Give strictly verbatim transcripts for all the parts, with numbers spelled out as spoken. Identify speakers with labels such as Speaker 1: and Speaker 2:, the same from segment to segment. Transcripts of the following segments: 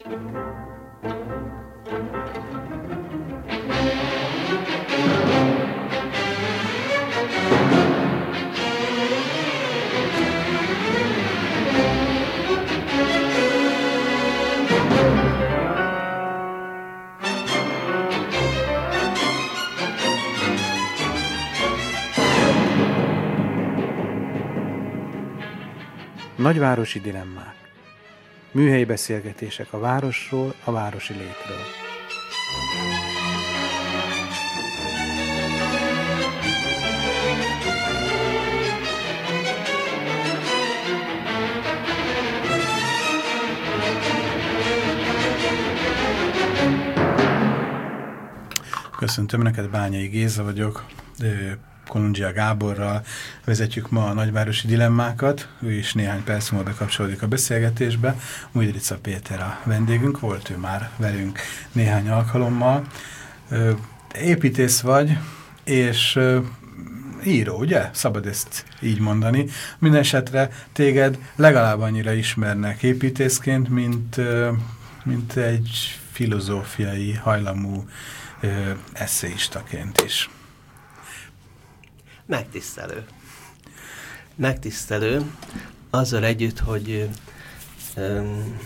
Speaker 1: Nagyvárosi dilemmák. Műhelyi beszélgetések a városról, a városi létről. Köszöntöm neked, Bányai Géza vagyok. Kolundzsia Gáborral vezetjük ma a nagyvárosi dilemmákat. Ő is néhány perc múlva bekapcsolódik a beszélgetésbe. Újdrica Péter a vendégünk, volt ő már velünk néhány alkalommal. Építész vagy, és író, ugye? Szabad ezt így mondani. Minden esetre téged legalább annyira ismernek építészként, mint, mint egy filozófiai hajlamú eszéistaként is.
Speaker 2: Megtisztelő. Megtisztelő azzal együtt, hogy um,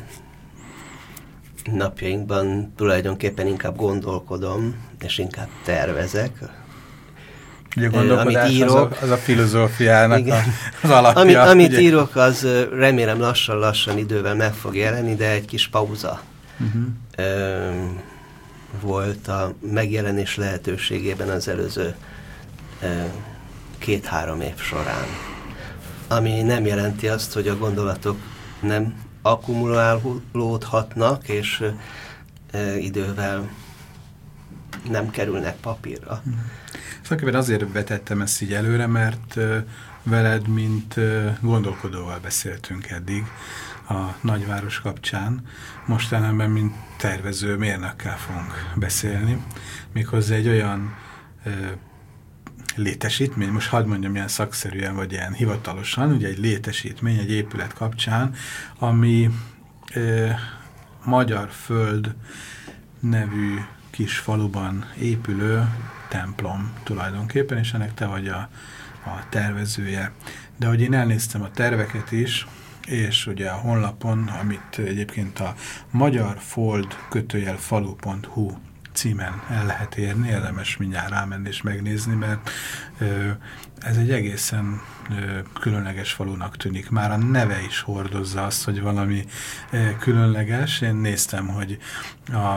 Speaker 2: napjainkban tulajdonképpen inkább gondolkodom, és inkább tervezek.
Speaker 1: Ugye a gondolkodás
Speaker 2: amit írok,
Speaker 1: az, a, az a filozófiának a, az alapja.
Speaker 2: Ami, amit
Speaker 1: ugye?
Speaker 2: írok, az remélem lassan-lassan idővel meg fog jelenni, de egy kis pauza uh-huh. um, volt a megjelenés lehetőségében az előző um, két-három év során. Ami nem jelenti azt, hogy a gondolatok nem akkumulálódhatnak, és e, idővel nem kerülnek papírra.
Speaker 1: Szóval azért vetettem ezt így előre, mert e, veled, mint e, gondolkodóval beszéltünk eddig a nagyváros kapcsán. Mostanában, mint tervező mérnökkel fogunk beszélni. Méghozzá egy olyan e, létesítmény, most hadd mondjam ilyen szakszerűen, vagy ilyen hivatalosan, ugye egy létesítmény, egy épület kapcsán, ami e, Magyarföld nevű kis faluban épülő templom tulajdonképpen, és ennek te vagy a, a tervezője. De hogy én elnéztem a terveket is, és ugye a honlapon, amit egyébként a magyarfold kötőjel falu pont hu címen el lehet érni, érdemes mindjárt rámenni és megnézni, mert ö, ez egy egészen ö, különleges falunak tűnik. Már a neve is hordozza azt, hogy valami ö, különleges. Én néztem, hogy a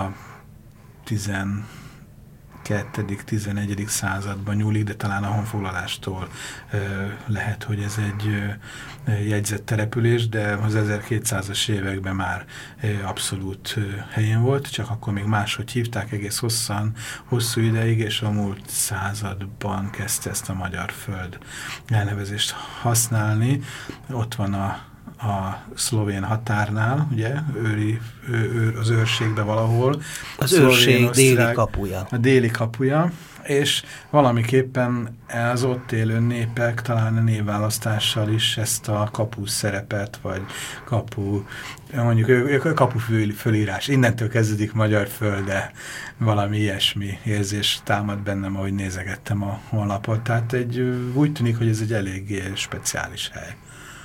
Speaker 1: tizenkettedik tizenegyedik században nyúlik, de talán a honfoglalástól ö, lehet, hogy ez egy ö, jegyzett település, de az ezerkétszázas években már ö, abszolút ö, helyén volt, csak akkor még máshogy hívták egész hosszan, hosszú ideig, és a múlt században kezdte ezt a Magyarföld elnevezést használni. Ott van a a szlovén határnál, ugye, őri, ő, ő, az őrségben valahol.
Speaker 2: Az őrség déli kapuja.
Speaker 1: A déli kapuja, és valamiképpen az ott élő népek talán a névválasztással is ezt a kapu szerepet, vagy kapu, mondjuk kapu fölírás. Innentől kezdődik Magyarfölde, valami ilyesmi érzés támad bennem, ahogy nézegettem a honlapot. Tehát egy, úgy tűnik, hogy ez egy eléggé speciális hely.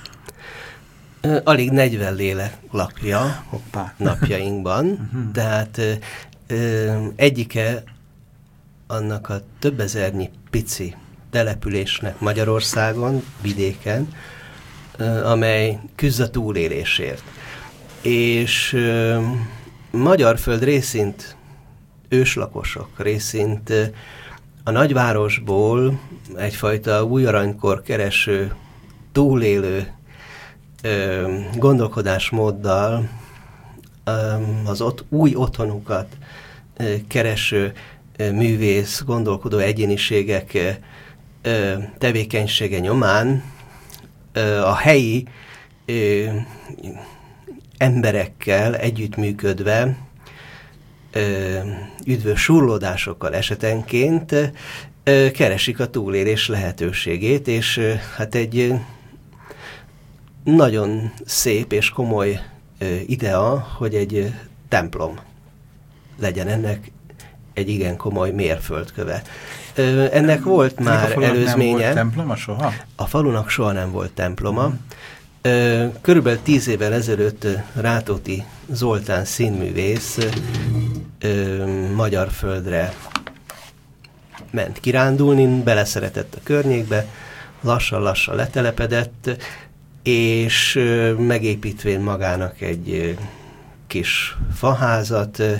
Speaker 2: Alig negyven lélek lapja
Speaker 1: Hoppá.
Speaker 2: napjainkban, uh-huh. tehát ö, egyike annak a több ezernyi pici településnek Magyarországon, vidéken, ö, amely küzd a túlélésért. És ö, Magyarföld részint őslakosok, részint ö, a nagyvárosból egyfajta új aranykor kereső, túlélő Ö, gondolkodásmóddal ö, az ott, új otthonukat ö, kereső ö, művész, gondolkodó egyéniségek ö, ö, tevékenysége nyomán ö, a helyi ö, emberekkel együttműködve ö, üdvös surlódásokkal esetenként ö, keresik a túlélés lehetőségét, és ö, hát egy nagyon szép és komoly ö, idea, hogy egy templom legyen ennek egy igen komoly mérföldköve. Ö, ennek volt
Speaker 1: Ezek
Speaker 2: már
Speaker 1: a
Speaker 2: előzménye.
Speaker 1: Nem volt temploma soha?
Speaker 2: A falunak soha nem volt temploma. Ö, körülbelül tíz évvel ezelőtt Rátóti Zoltán színművész ö, Magyarföldre ment kirándulni, beleszeretett a környékbe, lassan-lassan letelepedett, és ö, megépítvén magának egy ö, kis faházat, ö,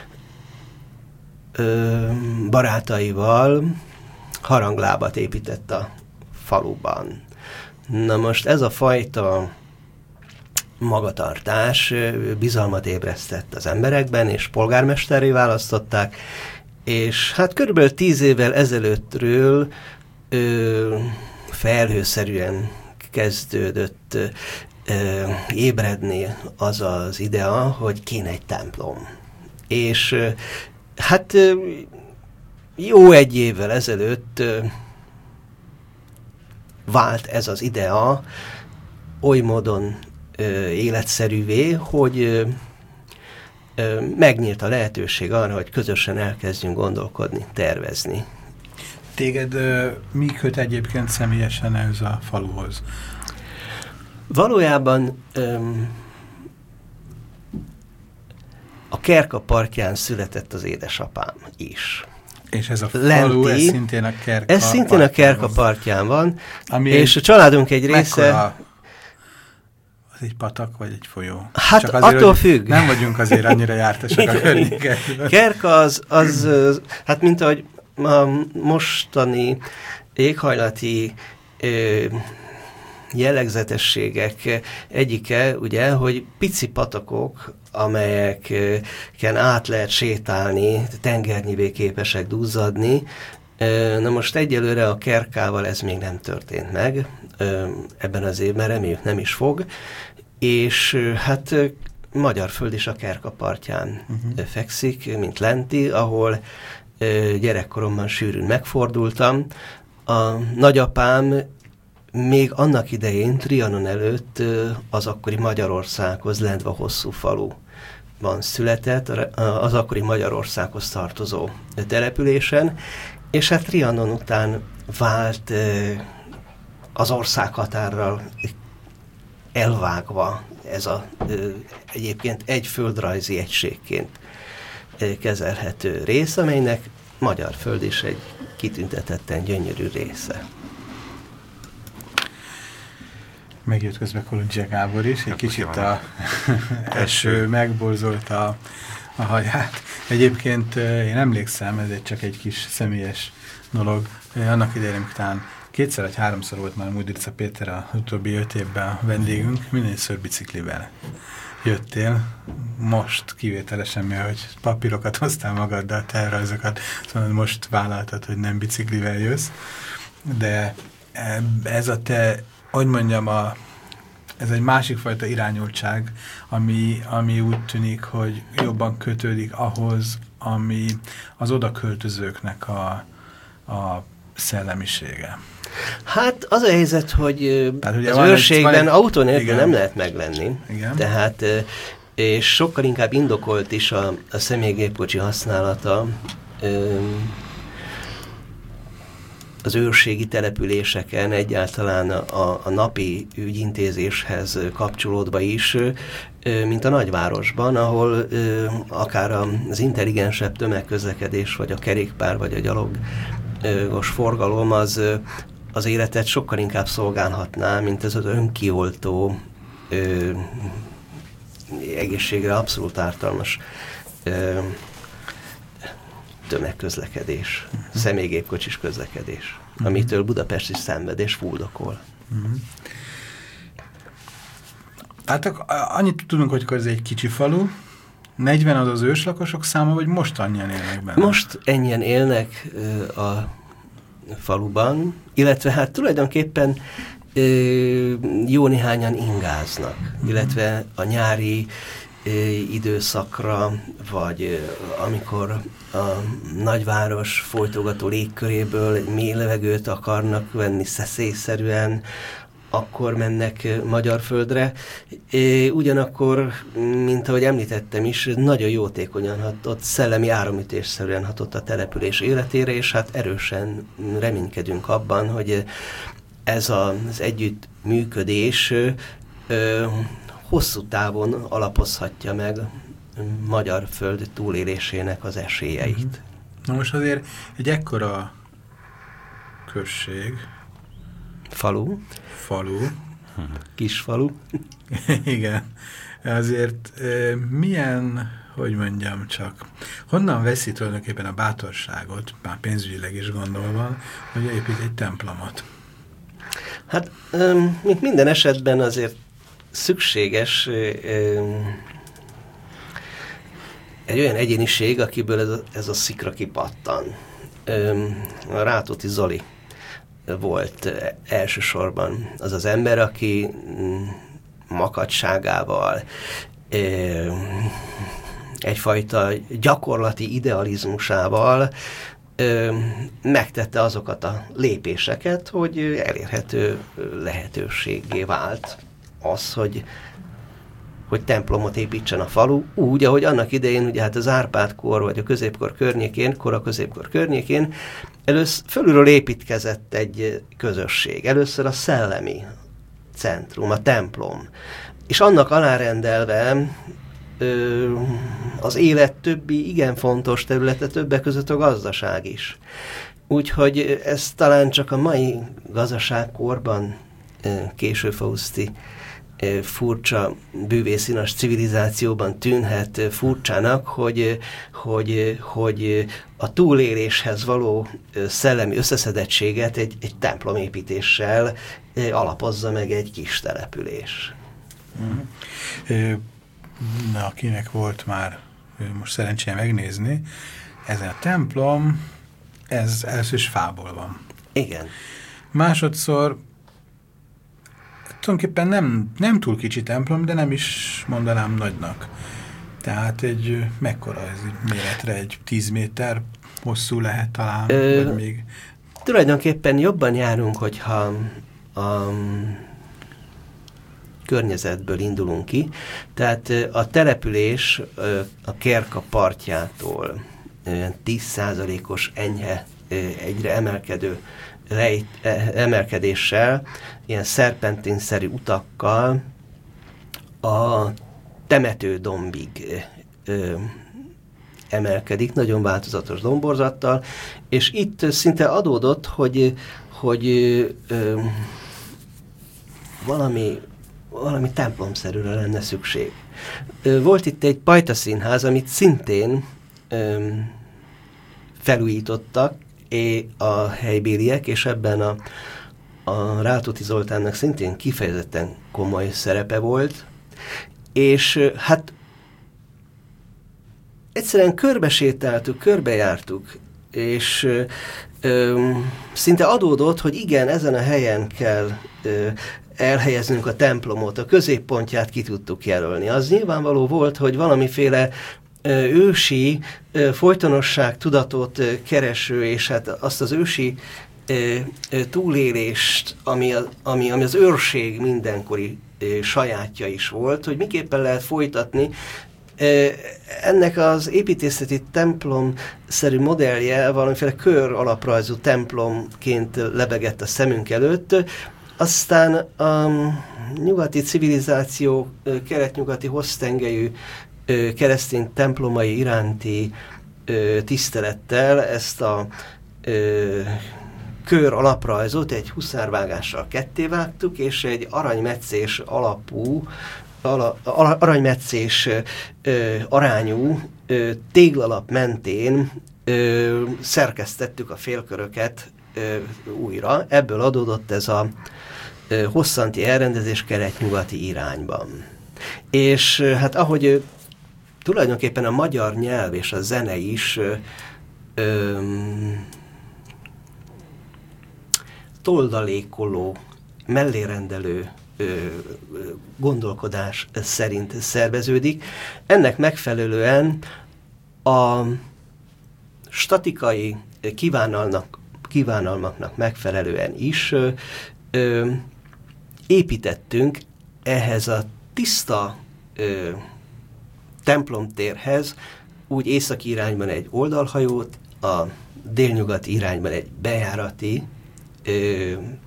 Speaker 2: ö, barátaival haranglábat épített a faluban. Na most ez a fajta magatartás bizalmat ébresztett az emberekben, és polgármesterré választották, és hát körülbelül tíz évvel ezelőttről ö, felhőszerűen kezdődött ö, ébredni az az idea, hogy kéne egy templom. És ö, hát ö, jó egy évvel ezelőtt ö, vált ez az idea oly módon ö, életszerűvé, hogy ö, ö, megnyílt a lehetőség arra, hogy közösen elkezdjünk gondolkodni, tervezni.
Speaker 1: Téged ö, mi köt egyébként személyesen ehhez a faluhoz?
Speaker 2: Valójában ö, a Kerka partján született az édesapám is.
Speaker 1: És ez a
Speaker 2: Lenti,
Speaker 1: falu, ez szintén a Kerka
Speaker 2: Ez szintén a Kerka partján van,
Speaker 1: ami
Speaker 2: és a családunk egy része...
Speaker 1: Mekkora, az egy patak, vagy egy folyó?
Speaker 2: Hát
Speaker 1: Csak azért,
Speaker 2: attól függ.
Speaker 1: Nem vagyunk azért annyira jártasak a környékekben.
Speaker 2: Kerka az, az, hát mint ahogy a mostani éghajlati ö, jellegzetességek egyike, ugye, hogy pici patakok, amelyeken át lehet sétálni, tengernyivé képesek duzzadni. Na most egyelőre a Kerkával ez még nem történt meg, ebben az évben reméljük nem is fog, és hát Magyarföld is a Kerka partján uh-huh. fekszik, mint Lenti, ahol gyerekkoromban sűrűn megfordultam. A nagyapám még annak idején, Trianon előtt az akkori Magyarországhoz, Lendva hosszú faluban született, az akkori Magyarországhoz tartozó településen, és hát Trianon után vált az országhatárral elvágva ez a egyébként egy földrajzi egységként kezelhető rész, amelynek Magyarföld is egy kitüntetetten gyönyörű része.
Speaker 1: Megjött közben Kolundzsia Gábor is, egy kicsit a eső megborzolta a, a haját. Egyébként én emlékszem, ez egy csak egy kis személyes dolog. Annak idején, talán kétszer vagy háromszor volt már Mudrica Péter az utóbbi öt évben a vendégünk, mindegyször biciklivel jöttél. Most kivételesen, mert hogy papírokat hoztál magaddal, tervrajzokat, szóval most vállaltad, hogy nem biciklivel jössz. De ez a te, hogy mondjam, a, ez egy másik fajta irányultság, ami, ami úgy tűnik, hogy jobban kötődik ahhoz, ami az odaköltözőknek a, a szellemisége.
Speaker 2: Hát az a helyzet, hogy
Speaker 1: Tehát,
Speaker 2: az őrségben autó nélkül nem lehet meglenni.
Speaker 1: Igen.
Speaker 2: Tehát, és sokkal inkább indokolt is a, a személygépkocsi használata az őrségi településeken, egyáltalán a, a napi ügyintézéshez kapcsolódva is, mint a nagyvárosban, ahol akár az intelligensebb tömegközlekedés, vagy a kerékpár, vagy a gyalogos forgalom az az életet sokkal inkább szolgálhatná, mint ez az önkioltó, ö, egészségre abszolút ártalmas ö, tömegközlekedés, uh-huh. személygépkocsis közlekedés, uh-huh. amitől Budapest is szenved és fuldokol.
Speaker 1: Uh-huh. Hát annyit tudunk, hogy ez egy kicsi falu, negyven az az őslakosok száma, vagy most annyian élnek benne?
Speaker 2: Most ennyien élnek ö, a faluban, illetve hát tulajdonképpen ö, jó néhányan ingáznak, mm. illetve a nyári ö, időszakra, vagy ö, amikor a nagyváros folytogató légköréből mély levegőt akarnak venni szeszélyszerűen, akkor mennek magyar földre. É, ugyanakkor, mint ahogy említettem is, nagyon jótékonyan hatott, szellemi áramütésszerűen hatott a település életére, és hát erősen reménykedünk abban, hogy ez az együttműködés ö, hosszú távon alapozhatja meg magyar föld túlélésének az esélyeit.
Speaker 1: Na most azért egy ekkora község,
Speaker 2: Falu.
Speaker 1: falu,
Speaker 2: Kisfalu.
Speaker 1: igen, azért milyen, hogy mondjam csak, honnan veszi tulajdonképpen a bátorságot, már pénzügyileg is gondolva, hogy épít egy templomot?
Speaker 2: Hát, mint minden esetben azért szükséges egy olyan egyéniség, akiből ez a, ez a szikra kipattan. A Rátóti Zoli volt elsősorban az az ember, aki makacságával, egyfajta gyakorlati idealizmusával megtette azokat a lépéseket, hogy elérhető lehetőséggé vált az, hogy hogy templomot építsen a falu, úgy, ahogy annak idején, ugye hát az Árpád-kor, vagy a középkor környékén, kora középkor környékén, először fölülről építkezett egy közösség. Először a szellemi centrum, a templom. És annak alárendelve ö, az élet többi igen fontos területe, többek között a gazdaság is. Úgyhogy ez talán csak a mai gazdaságkorban későfauszti furcsa bűvészinas civilizációban tűnhet furcsának, hogy, hogy, hogy a túléléshez való szellemi összeszedettséget egy, egy templomépítéssel alapozza meg egy kis település.
Speaker 1: Mm. Na, akinek volt már most szerencséje megnézni, ez a templom, ez először is fából van.
Speaker 2: Igen.
Speaker 1: Másodszor tulajdonképpen nem, nem túl kicsi templom, de nem is mondanám nagynak. Tehát egy, mekkora ez méretre, egy tíz méter hosszú lehet talán, Ö, vagy még...
Speaker 2: Tulajdonképpen jobban járunk, hogyha a környezetből indulunk ki. Tehát a település a Kerka partjától tíz százalékos enyhe, egyre emelkedő lejt, emelkedéssel, ilyen szerpentinszerű utakkal a temetődombig ö, emelkedik, nagyon változatos domborzattal, és itt szinte adódott, hogy, hogy ö, valami, valami templomszerűre lenne szükség. Ö, volt itt egy pajtaszínház, amit szintén ö, felújítottak a helybéliek, és ebben a, a Rátóti Zoltánnak szintén kifejezetten komoly szerepe volt, és hát egyszerűen körbesétáltuk, körbejártuk, és ö, szinte adódott, hogy igen, ezen a helyen kell ö, elhelyeznünk a templomot, a középpontját ki tudtuk jelölni. Az nyilvánvaló volt, hogy valamiféle ősi folytonosság tudatot kereső, és hát azt az ősi túlélést, ami, a, ami, ami az őrség mindenkori sajátja is volt, hogy miképpen lehet folytatni. Ennek az építészeti templom-szerű modellje valamiféle kör alaprajzú templomként lebegett a szemünk előtt. Aztán a nyugati civilizáció kelet-nyugati hossztengelyű keresztény templomai iránti ö, tisztelettel ezt a ö, kör alaprajzot egy huszárvágással kettévágtuk, és egy aranymetszés alapú, ala, aranymetszés ö, arányú ö, téglalap mentén ö, szerkesztettük a félköröket ö, újra. Ebből adódott ez a ö, hosszanti elrendezés kelet-nyugati irányban. És hát ahogy tulajdonképpen a magyar nyelv és a zene is ö, ö, toldalékoló, mellérendelő ö, gondolkodás szerint szerveződik. Ennek megfelelően a statikai kívánalmak, kívánalmaknak megfelelően is ö, ö, építettünk ehhez a tiszta ö, templomtérhez úgy északi irányban egy oldalhajót, a délnyugati irányban egy bejárati ö,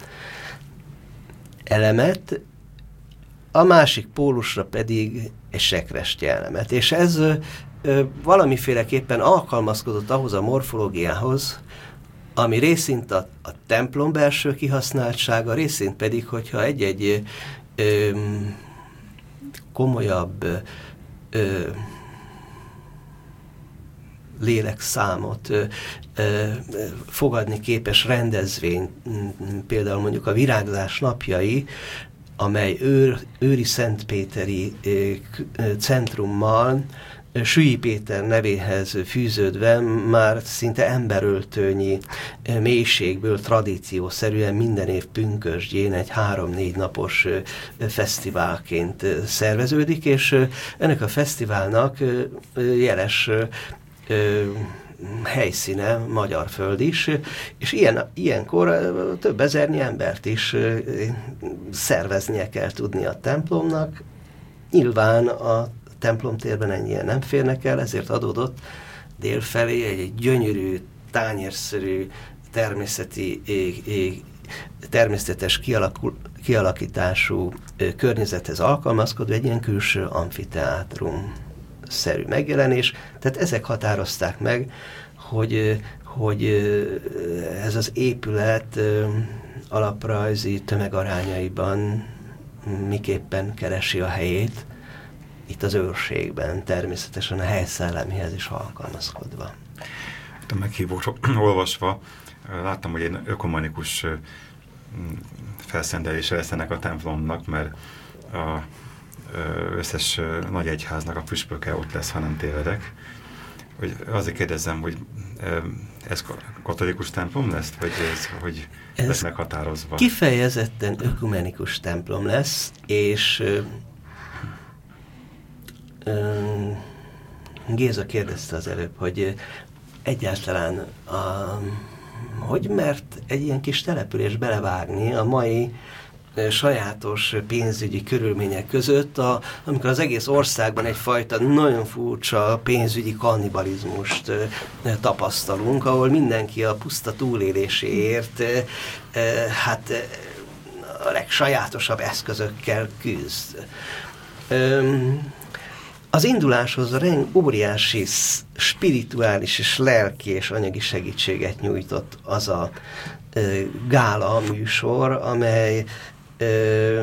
Speaker 2: elemet, a másik pólusra pedig egy sekrestye elemet. És ez ö, valamiféleképpen alkalmazkodott ahhoz a morfológiához, ami részint a, a templom belső kihasználtsága, részint pedig, hogyha egy-egy ö, komolyabb ö, lélekszámot ö, ö, fogadni képes rendezvény, például mondjuk a Virágzás napjai, amely őr, őri szentpéteri ö, ö, centrummal, Sülly Péter nevéhez fűződve már szinte emberöltőnyi mélységből tradíciószerűen minden év pünkösdjén egy három-négy napos fesztiválként szerveződik, és ennek a fesztiválnak jeles helyszíne Magyarföld is, és ilyen, ilyenkor több ezernyi embert is szerveznie kell tudni a templomnak. Nyilván a templomtérben ennyien nem férnek el, ezért adódott délfelé egy, egy gyönyörű, tányérszerű, természeti, ég, ég, természetes kialakul, kialakítású ö, környezethez alkalmazkodva egy ilyen külső amfiteátrum-szerű megjelenés. Tehát ezek határozták meg, hogy, hogy ez az épület ö, alaprajzi tömegarányaiban miképpen keresi a helyét, itt az őrségben, természetesen a helyszellemihez is alkalmazkodva.
Speaker 3: A meghívót olvasva láttam, hogy egy ökumenikus felszendelése lesz ennek a templomnak, mert az összes nagy egyháznak a püspöke ott lesz, ha nem tévedek. Hogy azért kérdezzem, hogy ez katolikus templom lesz, vagy ez, hogy ez lesz meghatározva?
Speaker 2: Kifejezetten ökumenikus templom lesz, és Géza kérdezte az előbb, hogy egyáltalán a, hogy mert egy ilyen kis település belevágni a mai sajátos pénzügyi körülmények között, a, amikor az egész országban egyfajta nagyon furcsa pénzügyi kannibalizmust e, tapasztalunk, ahol mindenki a puszta túléléséért e, e, hát e, a legsajátosabb eszközökkel küzd. E, Az induláshoz óriási spirituális és lelki és anyagi segítséget nyújtott az a ö, gála műsor, amely ö,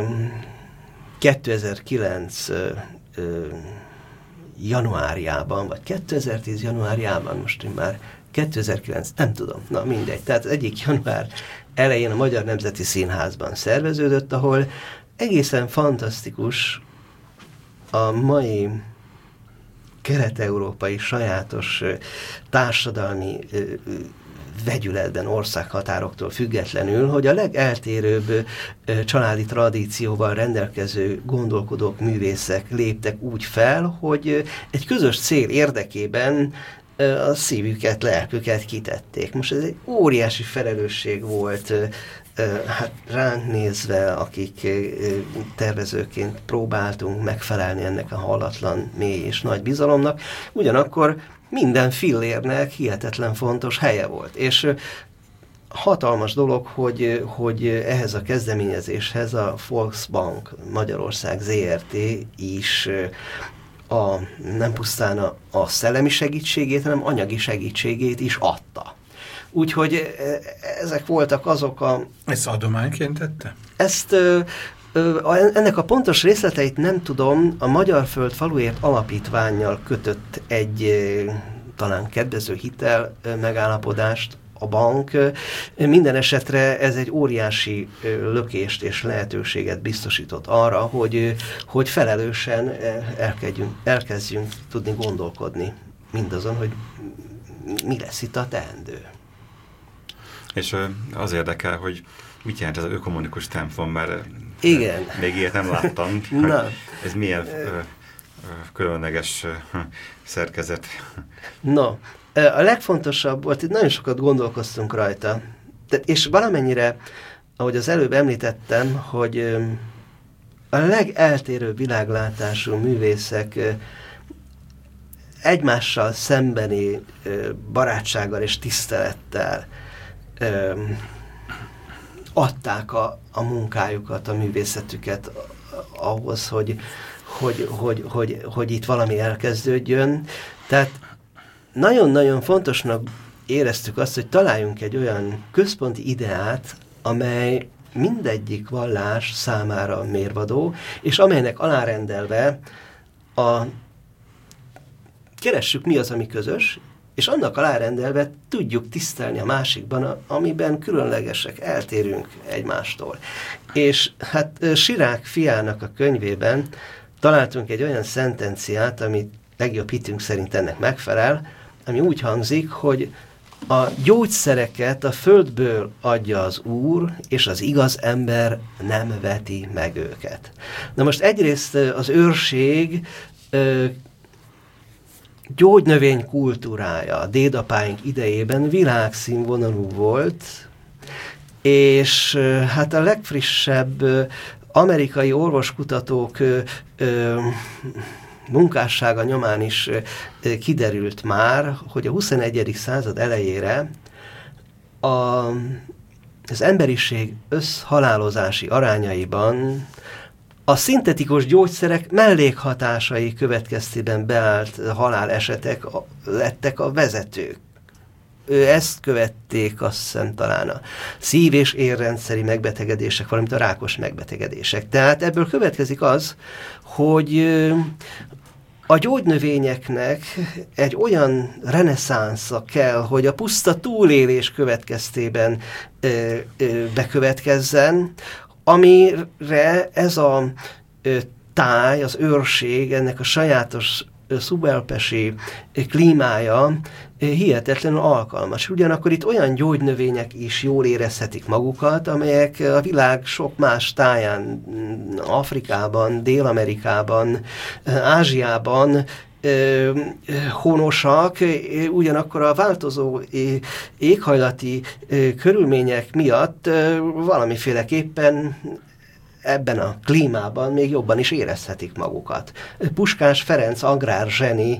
Speaker 2: kétezer-kilenc ö, ö, januárjában, vagy kétezer-tíz januárjában, most én már kétezer-kilenc, nem tudom, na mindegy. Tehát egyik január elején a Magyar Nemzeti Színházban szerveződött, ahol egészen fantasztikus a mai kelet-európai sajátos társadalmi vegyületben, országhatároktól függetlenül, hogy a legeltérőbb családi tradícióval rendelkező gondolkodók, művészek léptek úgy fel, hogy egy közös cél érdekében a szívüket, lelküket kitették. Most ez egy óriási felelősség volt hát ránk nézve, akik tervezőként próbáltunk megfelelni ennek a hallatlan, mély és nagy bizalomnak, ugyanakkor minden fillérnek hihetetlen fontos helye volt. És hatalmas dolog, hogy, hogy ehhez a kezdeményezéshez a Volksbank Magyarország zé er té is a, nem pusztán a, a szellemi segítségét, hanem anyagi segítségét is adta. Úgyhogy ezek voltak azok a...
Speaker 1: Ezt adományként tette?
Speaker 2: Ezt, ö, ö, ennek a pontos részleteit nem tudom, a Magyarföld Faluért Alapítvánnyal kötött egy ö, talán kedvező hitel ö, megállapodást a bank. Minden esetre ez egy óriási ö, lökést és lehetőséget biztosított arra, hogy, hogy felelősen elkezdjünk, elkezdjünk tudni gondolkodni mindazon, hogy mi lesz itt a teendő.
Speaker 3: És az érdekel, hogy mit jelent ez az ökumenikus templom, mert
Speaker 2: igen.
Speaker 3: Még ilyet nem láttam.
Speaker 2: Na.
Speaker 3: Ez milyen ö, ö, különleges ö, szerkezet.
Speaker 2: No, a legfontosabb volt, itt nagyon sokat gondolkoztunk rajta, de, és valamennyire a ahogy az előbb említettem, hogy a legeltérőbb világlátású művészek egymással szembeni barátsággal és tisztelettel adták a, a munkájukat, a művészetüket ahhoz, hogy, hogy, hogy, hogy, hogy itt valami elkezdődjön. Tehát nagyon-nagyon fontosnak éreztük azt, hogy találjunk egy olyan központi ideát, amely mindegyik vallás számára mérvadó, és amelynek alárendelve a keressük, mi az, ami közös, és annak alárendelve tudjuk tisztelni a másikban, amiben különlegesek, eltérünk egymástól. És hát Sirák fiának a könyvében találtunk egy olyan szentenciát, ami legjobb hitünk szerint ennek megfelel, ami úgy hangzik, hogy a gyógyszereket a földből adja az Úr, és az igaz ember nem veti meg őket. Na most egyrészt az őrség gyógynövény kultúrája a dédapáink idejében világszínvonalú volt, és hát a legfrissebb amerikai orvoskutatók munkássága nyomán is kiderült már, hogy a huszonegyedik század elejére a, az emberiség összhalálozási arányaiban a szintetikus gyógyszerek mellékhatásai következtében beállt halálesetek lettek a vezetők. Ezt követték, azt hiszem, talán a szív- és érrendszeri megbetegedések, valamint a rákos megbetegedések. Tehát ebből következik az, hogy a gyógynövényeknek egy olyan reneszánsza kell, hogy a puszta túlélés következtében ö, ö, bekövetkezzen, amire ez a ö, táj, az őrség, ennek a sajátos szubalpesi klímája hihetetlenül alkalmas. Ugyanakkor itt olyan gyógynövények is jól érezhetik magukat, amelyek a világ sok más táján, Afrikában, Dél-Amerikában, Ázsiában honosak, ugyanakkor a változó éghajlati körülmények miatt valamiféleképpen ebben a klímában még jobban is érezhetik magukat. Puskás Ferenc agrárzseni,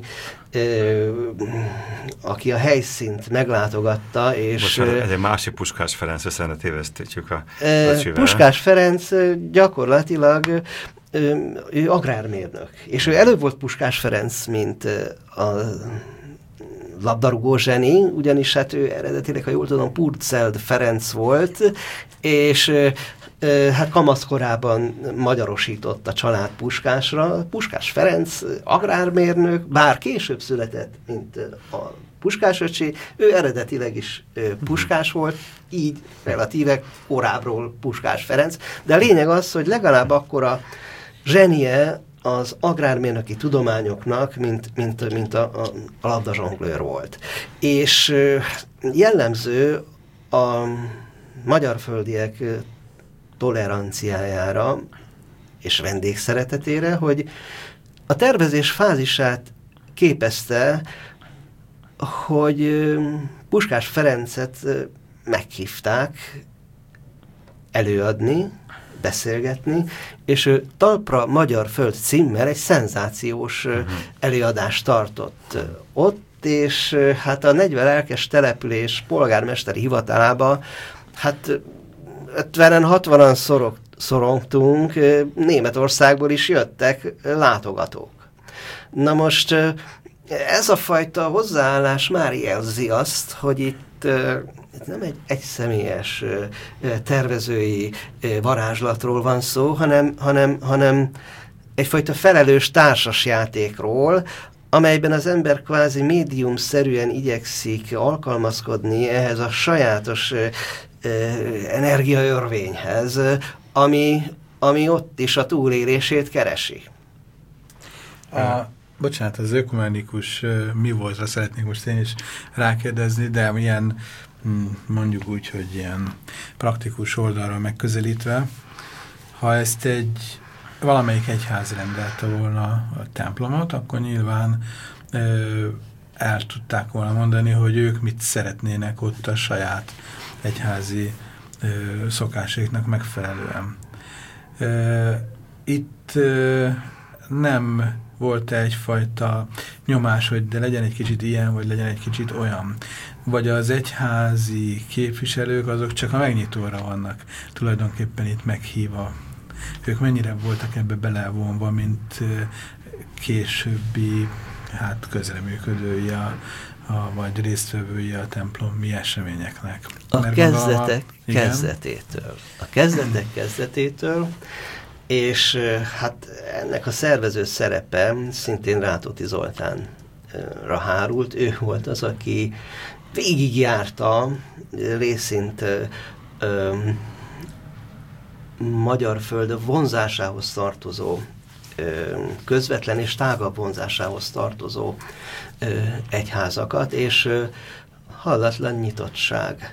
Speaker 2: aki a helyszínt meglátogatta, és...
Speaker 3: Bocsánat, ez egy másik Puskás Ferenc, össze ne tévesztjük a
Speaker 2: öcsivel. Puskás Ferenc gyakorlatilag ő agrármérnök, és ő előbb volt Puskás Ferenc, mint a labdarúgó zseni, ugyanis hát ő eredetileg, ha jól tudom, Purcell Ferenc volt, és hát kamaszkorában magyarosított a család Puskásra. Puskás Ferenc agrármérnök, bár később született, mint a Puskás öcsi, ő eredetileg is Puskás volt, így relatíve korábbról Puskás Ferenc, de a lényeg az, hogy legalább akkora zsenie az agrármérnöki tudományoknak, mint, mint, mint a, a, a labdazsonglőr volt. És jellemző a magyarföldiek toleranciájára és vendégszeretetére, hogy a tervezés fázisát képezte, hogy Puskás Ferencet meghívták előadni, beszélgetni, és ő Talpra Magyar Föld címmel egy szenzációs uh-huh. előadást tartott ott, és hát a negyven lelkes település polgármesteri hivatalába hát ötvenen, hatvanan szorog, szorongtunk, Németországból is jöttek látogatók. Na most ez a fajta hozzáállás már jelzi azt, hogy itt nem egy egyszemélyes tervezői varázslatról van szó, hanem, hanem, hanem egyfajta felelős társasjátékról, amelyben az ember kvázi médiumszerűen igyekszik alkalmazkodni ehhez a sajátos energiaörvényhez, ami, ami ott is a túlélését keresi.
Speaker 1: A, bocsánat, az ökumenikus mi voltra szeretnék most én is rákérdezni, de ilyen mondjuk úgy, hogy ilyen praktikus oldalról megközelítve, ha ezt egy valamelyik egyház rendelte volna a templomot, akkor nyilván ö, el tudták volna mondani, hogy ők mit szeretnének ott a saját egyházi szokásaiknak megfelelően. Itt nem volt egyfajta nyomás, hogy de legyen egy kicsit ilyen, vagy legyen egy kicsit olyan. Vagy az egyházi képviselők azok csak a megnyitóra vannak tulajdonképpen itt meghívva. Ők mennyire voltak ebbe belevonva, mint későbbi hát közreműködői a, a, vagy résztvevői a templomi eseményeknek.
Speaker 2: A
Speaker 1: Mert
Speaker 2: kezdetek
Speaker 1: a,
Speaker 2: kezdetétől. A kezdetek kezdetétől, és hát ennek a szervező szerepe szintén Rátóti Zoltánra hárult. Ő volt az, aki végigjárta részint ö, magyar föld vonzásához tartozó, ö, közvetlen és tágabb vonzásához tartozó ö, egyházakat, és ö, hallatlan nyitottsággal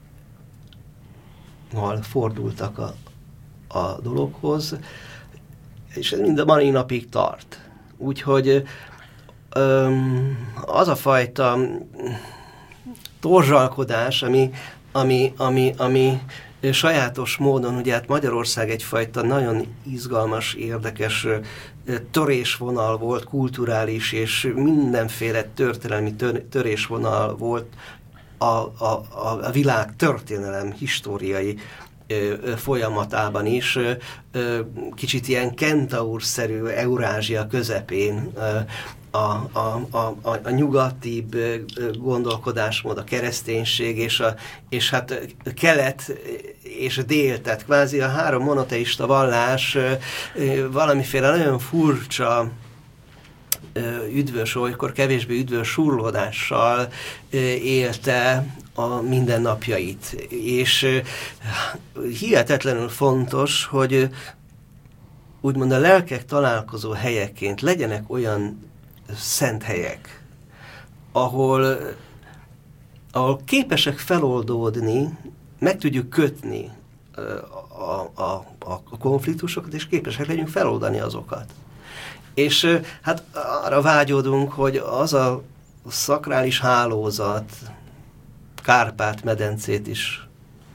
Speaker 2: fordultak a, a dologhoz, és ez mind a mai napig tart. Úgyhogy ö, az a fajta torzsalkodás, ami, ami, ami, ami sajátos módon, ugye hát Magyarország egyfajta nagyon izgalmas, érdekes törésvonal volt, kulturális és mindenféle történelmi tör, törésvonal volt a, a, a világ történelem históriai folyamatában is, kicsit ilyen kentaurszerű Eurázsia közepén a, a, a, a, a nyugatibb gondolkodásmód, a kereszténység, és, a, és hát kelet és dél, tehát kvázi a három monoteista vallás valamiféle nagyon furcsa üdvös, olykor kevésbé üdvös surlódással élte a mindennapjait. És hihetetlenül fontos, hogy úgymond a lelkek találkozó helyeként legyenek olyan szent helyek, ahol, ahol képesek feloldódni, meg tudjuk kötni a, a, a konfliktusokat, és képesek legyünk feloldani azokat. És hát arra vágyódunk, hogy az a szakrális hálózat, Kárpát-medencét is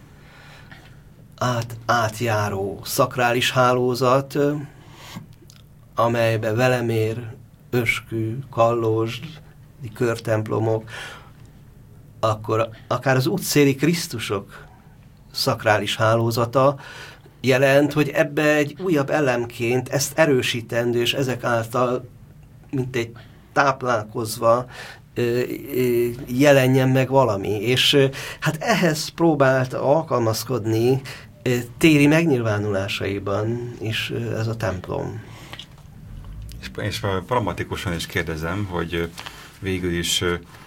Speaker 2: át, átjáró szakrális hálózat, amelybe Velemér, Öskü, Kallósd, körtemplomok, akkor akár az útszéli Krisztusok szakrális hálózata jelent, hogy ebbe egy újabb elemként ezt erősítendő, és ezek által, mint egy táplálkozva jelenjen meg valami. És hát ehhez próbált alkalmazkodni téri megnyilvánulásaiban is ez a templom.
Speaker 3: És, és pragmatikusan is kérdezem, hogy végül is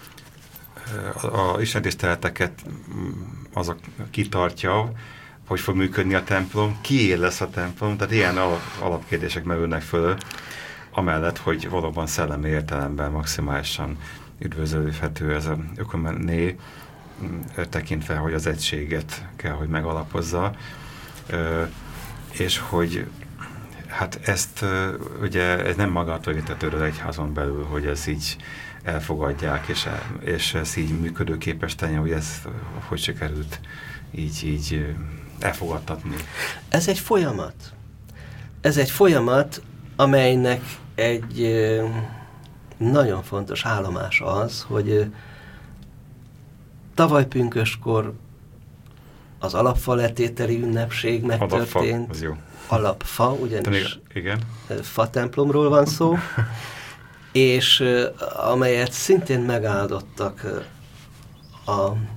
Speaker 3: a istentiszteleteket azok kitartja, hogy fog működni a templom, kié lesz a templom, tehát ilyen alap, alapkérdések merülnek föl, amellett, hogy valóban szellemi értelemben maximálisan üdvözölhető ez a ökumené, tekintve, hogy az egységet kell, hogy megalapozza, és hogy hát ezt ugye ez nem magától értetődő egyházon belül, hogy ez így elfogadják, és, és ez így működőképes tenni, hogy ez hogy sikerült így, így elfogadtatni.
Speaker 2: Ez egy folyamat. Ez egy folyamat, amelynek egy nagyon fontos állomás az, hogy tavaly pünköstkor az alapfa letételi ünnepség megtörtént.
Speaker 3: Alapfa, az jó.
Speaker 2: Alapfa, ugyanis
Speaker 3: igen.
Speaker 2: fa templomról van szó, és amelyet szintén megáldottak a,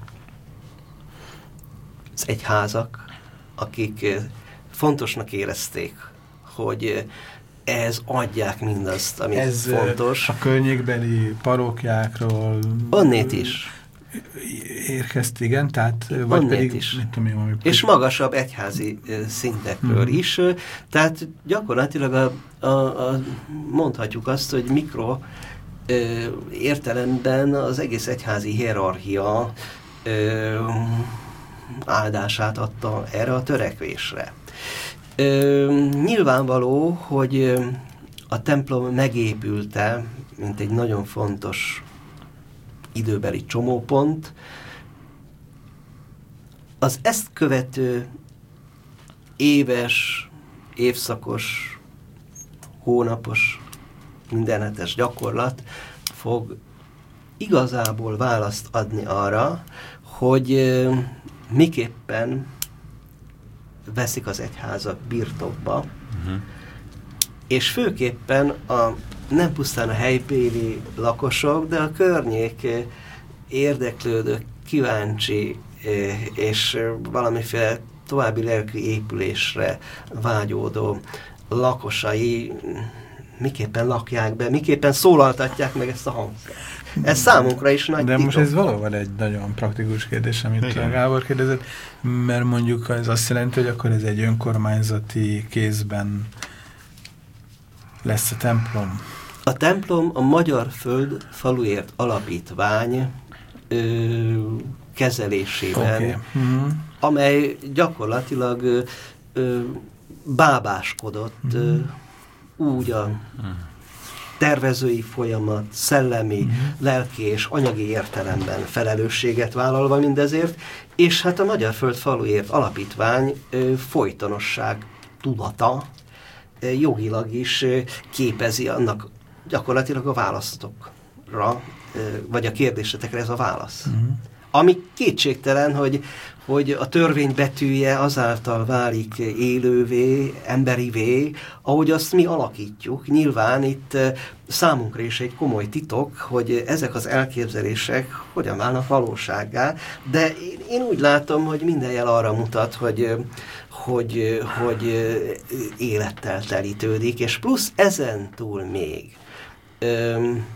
Speaker 2: az egyházak, akik fontosnak érezték, hogy ehhez adják mindazt, ami
Speaker 1: ez
Speaker 2: fontos.
Speaker 1: A környékbeli parókiákról
Speaker 2: onnét is.
Speaker 1: Érkezt, igen, tehát vagy
Speaker 2: onnét
Speaker 1: pedig,
Speaker 2: is.
Speaker 1: mit tudom én, valami...
Speaker 2: És magasabb egyházi szintekről hmm. is. Tehát gyakorlatilag a, a, a, mondhatjuk azt, hogy mikro ö, értelemben az egész egyházi hierarchia ö, áldását adta erre a törekvésre. Ö, nyilvánvaló, hogy a templom megépülte, mint egy nagyon fontos időbeli csomópont, az ezt követő éves, évszakos, hónapos, mindenhetes gyakorlat fog igazából választ adni arra, hogy miképpen veszik az egyházak birtokba, uh-huh. és főképpen a, nem pusztán a helybéli lakosok, de a környék érdeklődő, kíváncsi és valamiféle további lelki épülésre vágyódó lakosai miképpen lakják be, miképpen szólaltatják meg ezt a hangszert. Ez számunkra is nagy
Speaker 1: De
Speaker 2: titok.
Speaker 1: most ez valóban egy nagyon praktikus kérdés, amit Igen. Gábor kérdezett, mert mondjuk ez azt jelenti, hogy akkor ez egy önkormányzati kézben lesz a templom.
Speaker 2: A templom a Magyar Föld Faluért Alapítvány ö, kezelésében, okay. uh-huh. amely gyakorlatilag ö, ö, bábáskodott uh-huh. ö, úgy a tervezői folyamat, szellemi, uh-huh. lelki és anyagi értelemben felelősséget vállalva mindezért, és hát a Magyar Föld Faluért Alapítvány ö, folytonosság tudata ö, jogilag is ö, képezi annak gyakorlatilag a választokra, ö, vagy a kérdésetekre ez a válasz. Uh-huh. Ami kétségtelen, hogy, hogy a törvény betűje azáltal válik élővé, emberivé, ahogy azt mi alakítjuk. Nyilván itt számunkra is egy komoly titok, hogy ezek az elképzelések hogyan válnak valósággá, de én, én úgy látom, hogy minden jel arra mutat, hogy, hogy, hogy élettel telítődik, és plusz ezen túl még öm,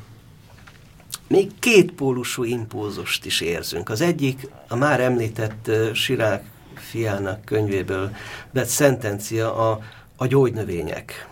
Speaker 2: még kétpólusú impulzust is érzünk. Az egyik, a már említett uh, Sirák fiának könyvéből vett szentencia a, a gyógynövények.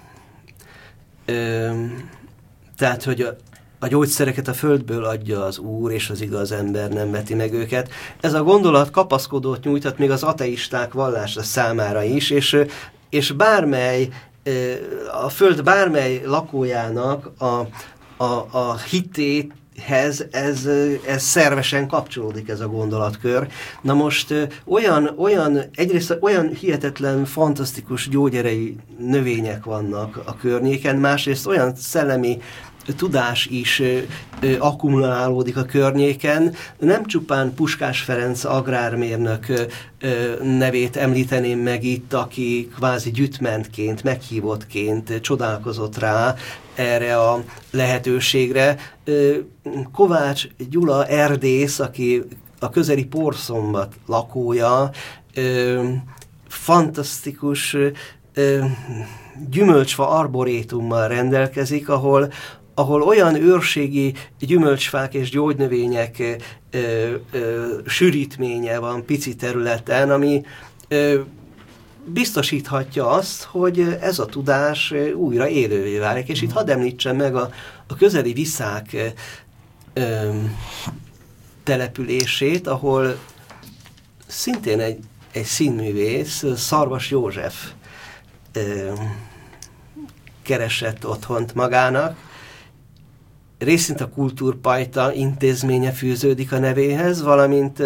Speaker 2: Üm, tehát, hogy a, a gyógyszereket a földből adja az Úr, és az igaz ember nem veti meg őket. Ez a gondolat kapaszkodót nyújtott még az ateisták vallása számára is, és, és bármely, a föld bármely lakójának a, a, a hitét, Ez, ez, ez szervesen kapcsolódik ez a gondolatkör. Na most olyan, olyan, egyrészt olyan hihetetlen, fantasztikus gyógyerei növények vannak a környéken, másrészt olyan szellemi tudás is ö, ö, akkumulálódik a környéken. Nem csupán Puskás Ferenc agrármérnök ö, ö, nevét említeném meg itt, aki kvázi gyütmentként, meghívottként csodálkozott rá erre a lehetőségre. Ö, Kovács Gyula erdész, aki a közeli Porszombat lakója, ö, fantasztikus ö, gyümölcsfa arborétummal rendelkezik, ahol ahol olyan őrségi gyümölcsfák és gyógynövények ö, ö, sűrítménye van pici területen, ami ö, biztosíthatja azt, hogy ez a tudás újra élővé válik. És itt hadd említsem meg a, a közeli Viszák ö, települését, ahol szintén egy, egy színművész, Szarvas József ö, keresett otthont magának. Részint a Kultúrpajta intézménye fűződik a nevéhez, valamint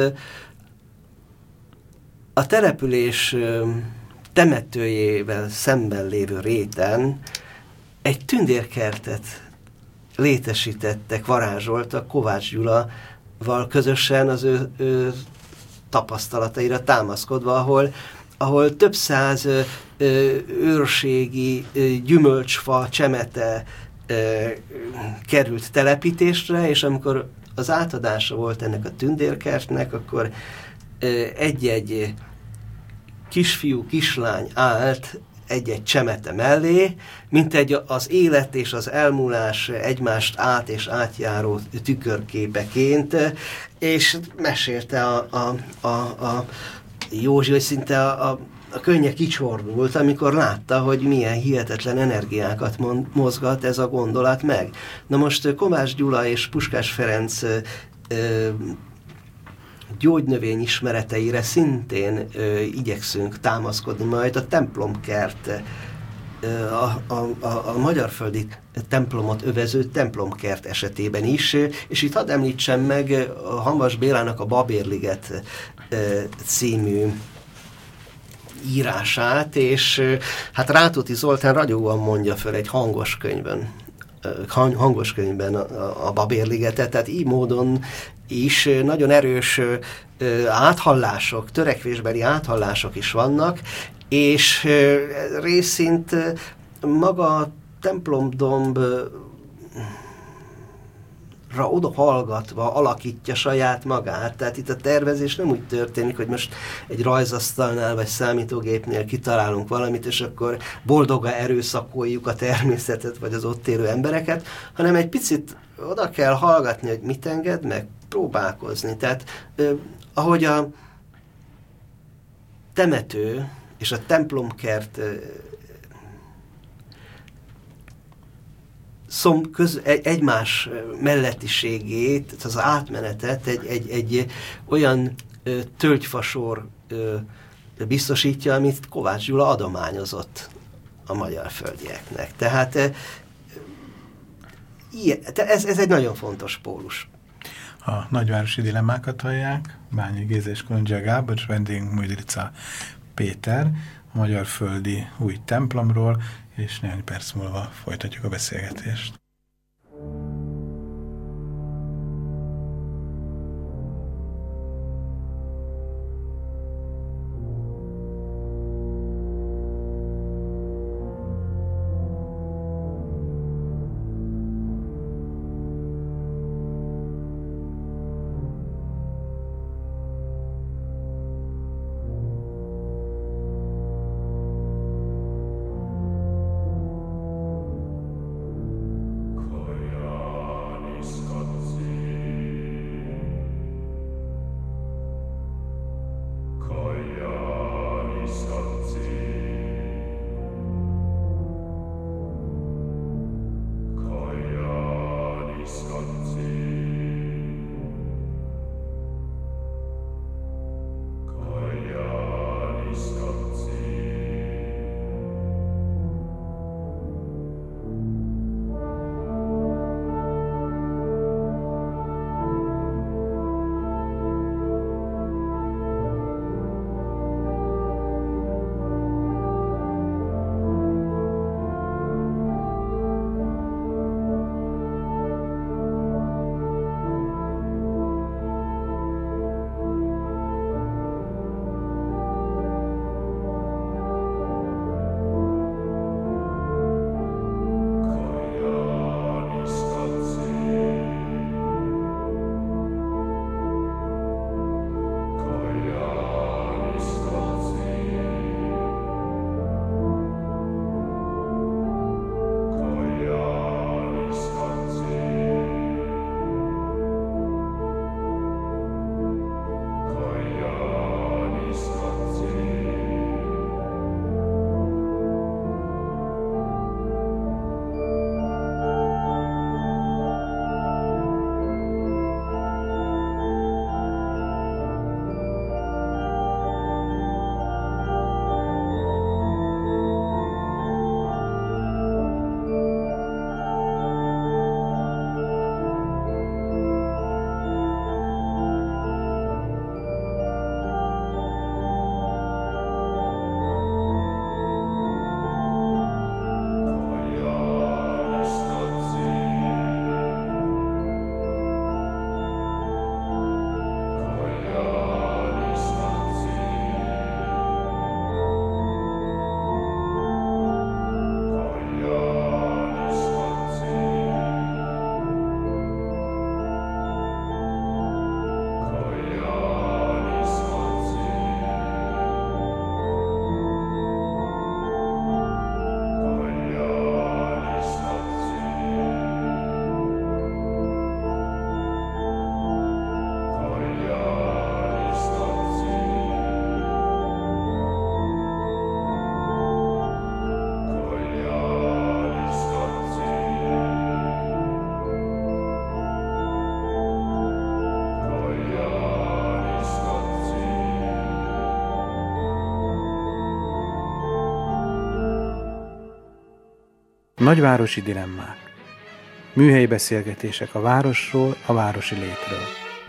Speaker 2: a település temetőjével szemben lévő réten egy tündérkertet létesítettek, varázsoltak Kovács Gyulaval közösen az ő, ő tapasztalataira támaszkodva, ahol, ahol több száz ö, ö, őrségi ö, gyümölcsfa, csemete ö, került telepítésre, és amikor az átadása volt ennek a tündérkertnek, akkor ö, egy-egy kisfiú, kislány állt egy-egy csemete mellé, mint egy az élet és az elmúlás egymást át és átjáró tükörképeként, és mesélte a, a, a, a Józsi, hogy szinte a, a, a könnye kicsordult, amikor látta, hogy milyen hihetetlen energiákat mozgat ez a gondolat meg. Na most Kovács Gyula és Puskás Ferenc ö, gyógynövény ismereteire szintén ö, igyekszünk támaszkodni majd a templomkert a, a, a, a magyarföldi templomot övező templomkert esetében is, és itt hadd említsem meg a Hamvas Bélának a Babérliget című írását, és hát Rátóti Zoltán ragyogóan mondja föl egy hangos könyvben, hangos könyvben a, a Babérligetet, tehát így módon is nagyon erős áthallások, törekvésbeli áthallások is vannak, és részint maga a templomdomb oda hallgatva alakítja saját magát. Tehát itt a tervezés nem úgy történik, hogy most egy rajzasztalnál vagy számítógépnél kitalálunk valamit, és akkor boldogan erőszakoljuk a természetet vagy az ott élő embereket, hanem egy picit oda kell hallgatni, hogy mit enged meg, próbálkozni. Tehát eh, ahogy a temető és a templomkert eh, szom, köz, egy, egymás mellettiségét, az átmenetet egy, egy, egy olyan ö, tölgyfasor ö, biztosítja, amit Kovács Gyula adományozott a magyar földieknek. Tehát ö, ilyen, ez, ez egy nagyon fontos pólus.
Speaker 1: A nagyvárosi dilemmákat hallják, Bányi Géza és Kolondzsia Gábor, és vendégünk Műdrica Péter, a magyarföldi új templomról, és néhány perc múlva folytatjuk a beszélgetést. Nagyvárosi dilemmák. Műhelyi beszélgetések a városról, a városi létről.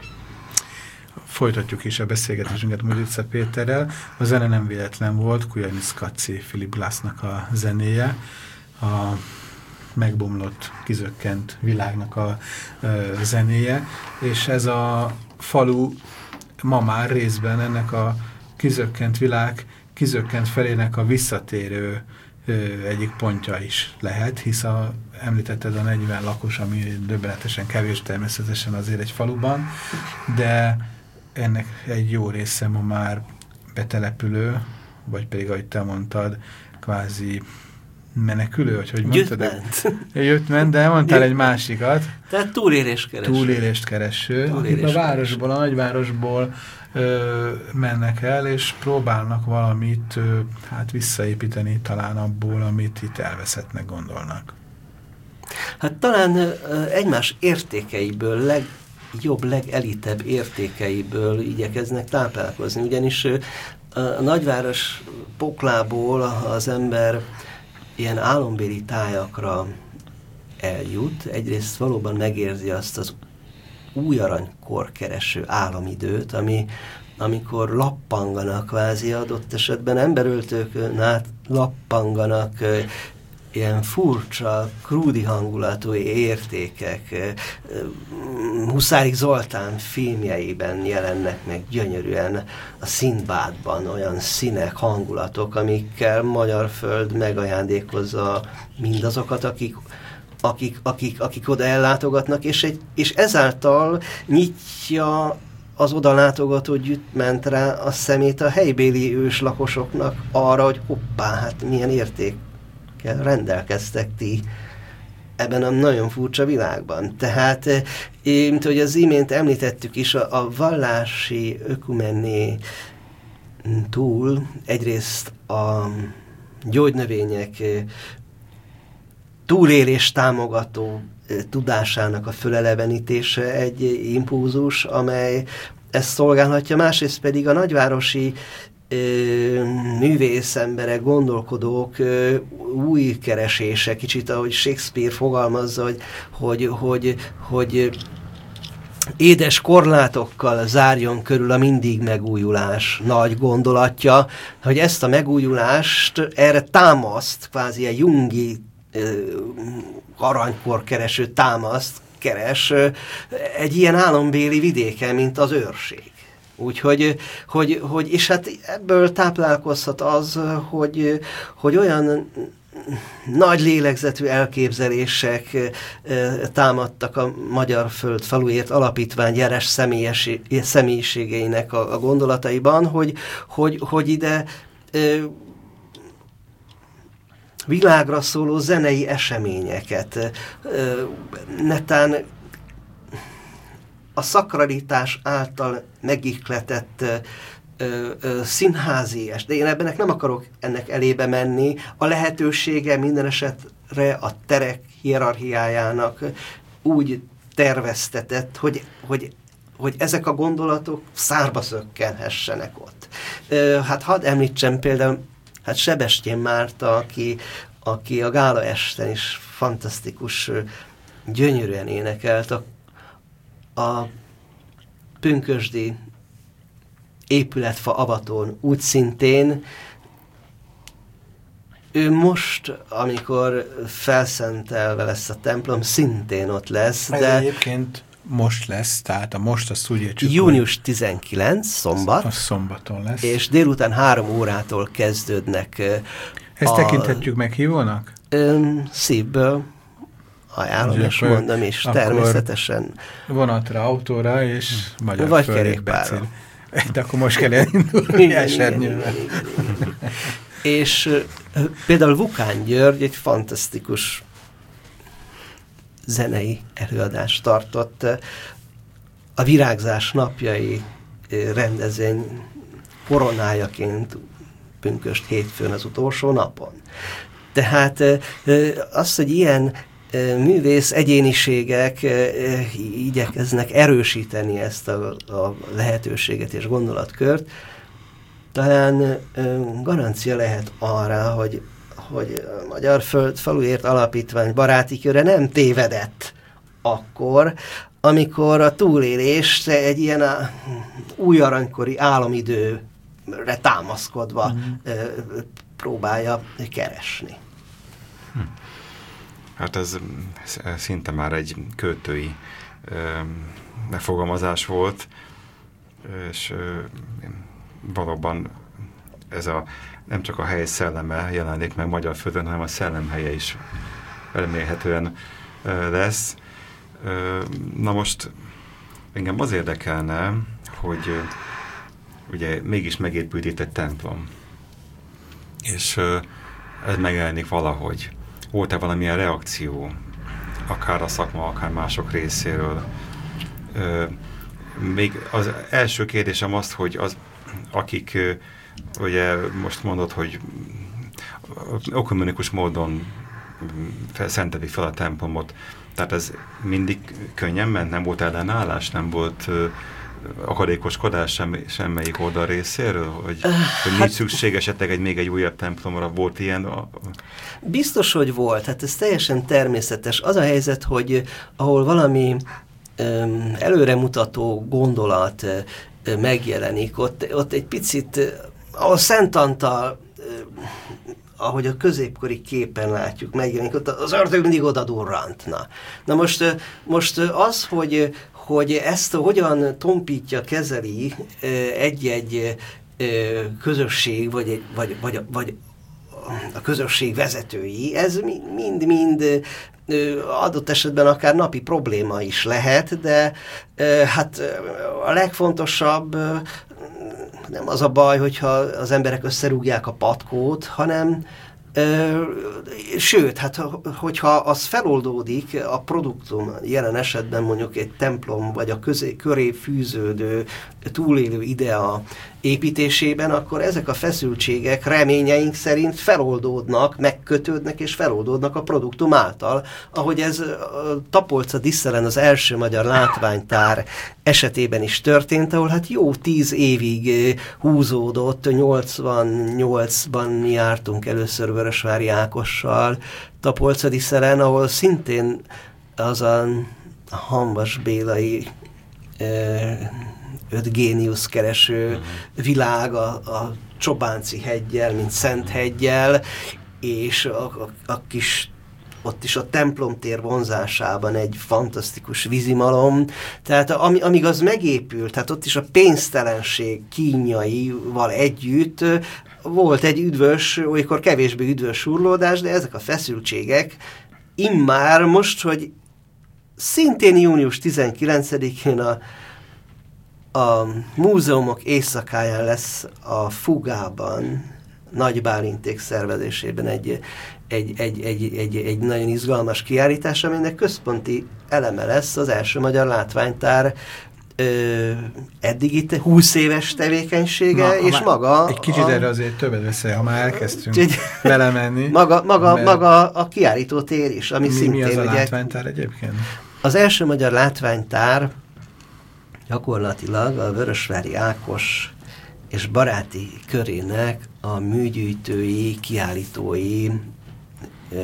Speaker 1: Folytatjuk is a beszélgetésünket Murica Péterrel. A zene nem véletlen volt, Kujanis Katzi Philip Glassnak a zenéje, a megbomlott, kizökkent világnak a ö, zenéje, és ez a falu ma már részben ennek a kizökkent világ, kizökkent felének a visszatérő ö, egyik pontja is lehet, hisz a, említetted a negyven lakos, ami döbbenetesen kevés természetesen azért egy faluban, de ennek egy jó része ma már betelepülő, vagy pedig, ahogy te mondtad, kvázi menekülő, vagy hogy mondtad?
Speaker 2: Gyötment.
Speaker 1: Gyötment, de mondtál egy másikat.
Speaker 2: Tehát túlélést kereső.
Speaker 1: Túlélést kereső. Túlélést akik a városból, a nagyvárosból ö, mennek el, és próbálnak valamit ö, hát visszaépíteni talán abból, amit itt elveszettnek gondolnak.
Speaker 2: Hát talán ö, egymás értékeiből, legjobb, legelitebb értékeiből igyekeznek táplálkozni, ugyanis ö, a nagyváros poklából az ember ilyen álombéli tájakra eljut, egyrészt valóban megérzi azt az új aranykor kereső álomidőt, ami, amikor lappanganak kvázi adott esetben emberöltőkön át lappanganak ilyen furcsa, krúdi hangulatú értékek. Huszárik Zoltán filmjeiben jelennek meg gyönyörűen a Szindbádban olyan színek, hangulatok, amikkel Magyarföld megajándékozza mindazokat, akik, akik, akik, akik oda ellátogatnak, és, egy, és ezáltal nyitja az oda látogató gyütmentre a szemét a helybéli őslakosoknak arra, hogy hoppá, hát milyen érték rendelkeztek ti ebben a nagyon furcsa világban. Tehát, mint hogy az imént említettük is, a, a vallási ökumenné túl egyrészt a gyógynövények túlélés támogató tudásának a fölelevenítése egy impulzus, amely ezt szolgálhatja, másrészt pedig a nagyvárosi művész emberek, gondolkodók új keresése, kicsit ahogy Shakespeare fogalmazza, hogy, hogy, hogy, hogy édes korlátokkal zárjon körül a mindig megújulás nagy gondolatja, hogy ezt a megújulást erre támaszt, kvázi egy jungi aranykor kereső támaszt keres egy ilyen álombéli vidéken, mint az Őrség. Úgyhogy, hogy, hogy, és hát ebből táplálkozhat az, hogy, hogy olyan nagy lélegzetű elképzelések támadtak a Magyar Föld Faluért Alapítvány jeles személyiségeinek a, a gondolataiban, hogy, hogy, hogy ide világra szóló zenei eseményeket, netán a szakralitás által megihletett ö, ö, színházi est, de én ebbenek nem akarok ennek elébe menni, a lehetősége minden esetre a terek hierarchiájának úgy terveztetett, hogy, hogy, hogy ezek a gondolatok szárba szökkenhessenek ott. Ö, hát hadd említsem például hát Sebestyén Márta, aki, aki a gála esten is fantasztikus, gyönyörűen énekelt, a a pünkösdi épületfa avatón úgy szintén ő most, amikor felszentelve lesz a templom, szintén ott lesz.
Speaker 1: Ez
Speaker 2: de
Speaker 1: egyébként most lesz, tehát a most azt úgy értsük,
Speaker 2: június tizenkilencedike, szombat.
Speaker 1: Az szombaton lesz.
Speaker 2: És délután három órától kezdődnek.
Speaker 1: Ezt a, tekinthetjük meghívónak?
Speaker 2: Szívből ajánlom, és mondom, és természetesen
Speaker 1: vonatra, autóra, és magyar
Speaker 2: vagy kerékpárra.
Speaker 1: De akkor most kell elindulni esernyővel.
Speaker 2: És uh, például Vukán György egy fantasztikus zenei előadást tartott uh, a Virágzás napjai uh, rendezvény koronájaként pünkösd hétfőn az utolsó napon. Tehát uh, uh, az, hogy ilyen művész egyéniségek igyekeznek erősíteni ezt a, a lehetőséget és gondolatkört, talán garancia lehet arra, hogy hogy a Magyar Föld Faluért Alapítvány baráti köre nem tévedett akkor, amikor a túlélést egy ilyen a új aranykori államidőre támaszkodva mm. próbálja keresni.
Speaker 3: Hm. Hát ez szinte már egy költői megfogalmazás volt, és valóban ez a nem csak a hely szelleme jelenik meg Magyar Földön, hanem a szellemhelye is remélhetően lesz. Na most engem az érdekelne, hogy ugye mégis megépült itt egy templom, és ez megjelenik valahogy. Volt-e valamilyen reakció, akár a szakma, akár mások részéről? Még az első kérdésem az, hogy az, akik ugye most mondod, hogy ökumenikus módon szentelik fel a templomot, tehát ez mindig könnyen ment, nem volt ellenállás, nem volt uh, akadékoskodás sem, semmelyik oldal részéről, hogy, uh, hogy hát, nincs szükség esetleg egy még egy újabb templomra, volt ilyen? A...
Speaker 2: Biztos, hogy volt, hát ez teljesen természetes. Az a helyzet, hogy ahol valami um, előremutató gondolat uh, megjelenik, ott, ott egy picit, uh, ahol Szent Antal uh, ahogy a középkori képen látjuk, megjelenik, ott az ördög mindig oda durrant. Na, Na most, most az, hogy, hogy ezt hogyan tompítja, kezeli egy-egy közösség, vagy, egy, vagy, vagy, vagy a közösség vezetői, ez mind-mind adott esetben akár napi probléma is lehet, de hát a legfontosabb nem az a baj, hogyha az emberek összerúgják a patkót, hanem ö, sőt, hát hogyha az feloldódik a produktum, jelen esetben mondjuk egy templom, vagy a közé, köré fűződő túlélő idea építésében, akkor ezek a feszültségek reményeink szerint feloldódnak, megkötődnek és feloldódnak a produktum által, ahogy ez a Tapolca Diszelen az első magyar látványtár esetében is történt, ahol hát jó tíz évig húzódott, nyolcvannyolcban jártunk először Vörösvári Ákossal Tapolca Diszelen, ahol szintén az a Hamvas Bélai öt géniusz kereső világ a, a Csobánci heggyel, mint Szent heggyel, és a, a, a kis, ott is a templomtér vonzásában egy fantasztikus vízimalom, tehát ami, amíg az megépült, tehát ott is a pénztelenség kínjaival együtt volt egy üdvös, olykor kevésbé üdvös surlódás, de ezek a feszültségek immár most, hogy szintén június tizenkilencedikén a A múzeumok éjszakáján lesz a Fugában, Nagy Bálinték szervezésében egy, egy, egy, egy, egy, egy nagyon izgalmas kiállítás, aminek központi eleme lesz az első magyar látványtár ö, eddig itt húsz éves tevékenysége, Na, és maga...
Speaker 1: Egy kicsit a, erre azért többet beszél, ha már elkezdtünk egy, vele menni.
Speaker 2: Maga, maga, maga a kiállító tér is, ami
Speaker 1: mi,
Speaker 2: szintén...
Speaker 1: Mi az a
Speaker 2: ugye,
Speaker 1: látványtár egyébként?
Speaker 2: Az első magyar látványtár gyakorlatilag a Vörösvári Ákos és baráti körének a műgyűjtői, kiállítói ö,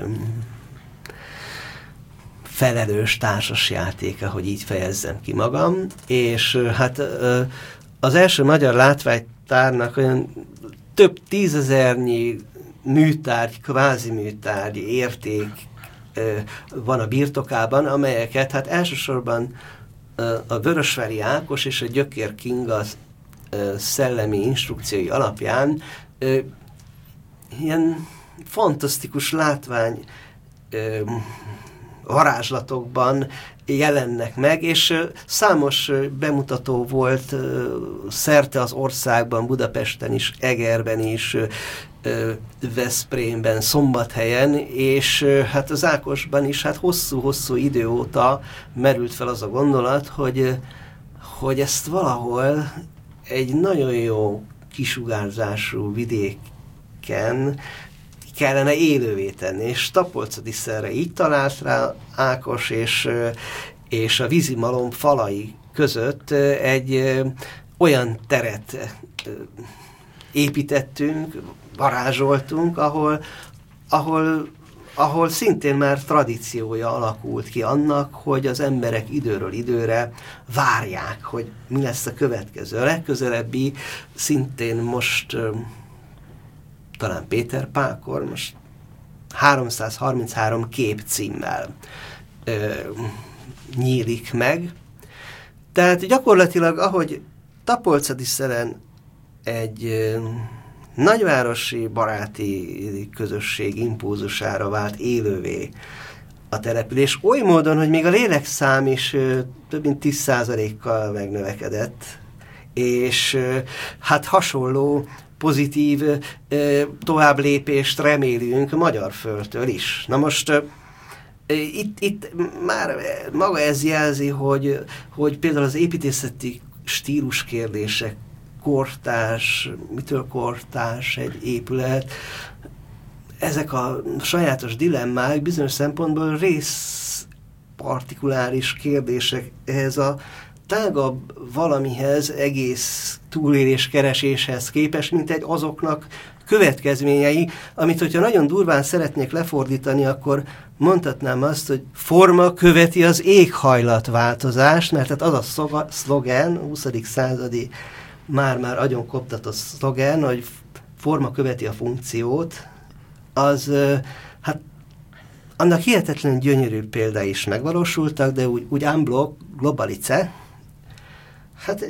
Speaker 2: felelős társasjátéka, hogy így fejezzem ki magam, és hát ö, az első magyar látványtárnak olyan több tízezernyi műtárgy, kvázi műtárgy érték ö, van a birtokában, amelyeket hát elsősorban a Vörösvári Ákos és a Gyökér Kinga szellemi instrukciói alapján ö, ilyen fantasztikus látvány ö, varázslatokban jelennek meg, és ö, számos ö, bemutató volt ö, szerte az országban, Budapesten is, Egerben is, ö, ö, Veszprémben, Szombathelyen, és ö, hát az Ákosban is hát hosszú-hosszú idő óta merült fel az a gondolat, hogy, ö, hogy ezt valahol egy nagyon jó kisugárzású vidéken kellene élővé tenni, és Tapolca-Diszerre így talált rá Ákos, és, és a vízimalom falai között egy olyan teret építettünk, varázsoltunk, ahol, ahol, ahol szintén már tradíciója alakult ki annak, hogy az emberek időről időre várják, hogy mi lesz a következő. A legközelebbi szintén most talán Péter Pálkor, most háromszázharminchárom kép címmel ö, nyílik meg. Tehát gyakorlatilag, ahogy Tapolcadiszeren egy ö, nagyvárosi baráti közösség impulzusára vált élővé a település, oly módon, hogy még a lélekszám is ö, több mint tíz százalékkal megnövekedett, és ö, hát hasonló pozitív ö, továbblépést remélünk magyar földtől is. Na most ö, itt, itt már maga ez jelzi, hogy, hogy például az építészeti stílus kérdések, kortárs, mitől kortárs egy épület, ezek a sajátos dilemmák bizonyos szempontból rész partikuláris kérdések ehhez a tágabb valamihez, egész túlélés kereséshez képest, mint egy azoknak következményei, amit, hogyha nagyon durván szeretnék lefordítani, akkor mondhatnám azt, hogy forma követi az éghajlatváltozást, mert hát az a szoga, szlogen, huszadik századi már-már agyon koptatott szlogen, hogy forma követi a funkciót, az hát annak hihetetlen gyönyörű példái is megvalósultak, de úgy, úgy unblock, globalice, hát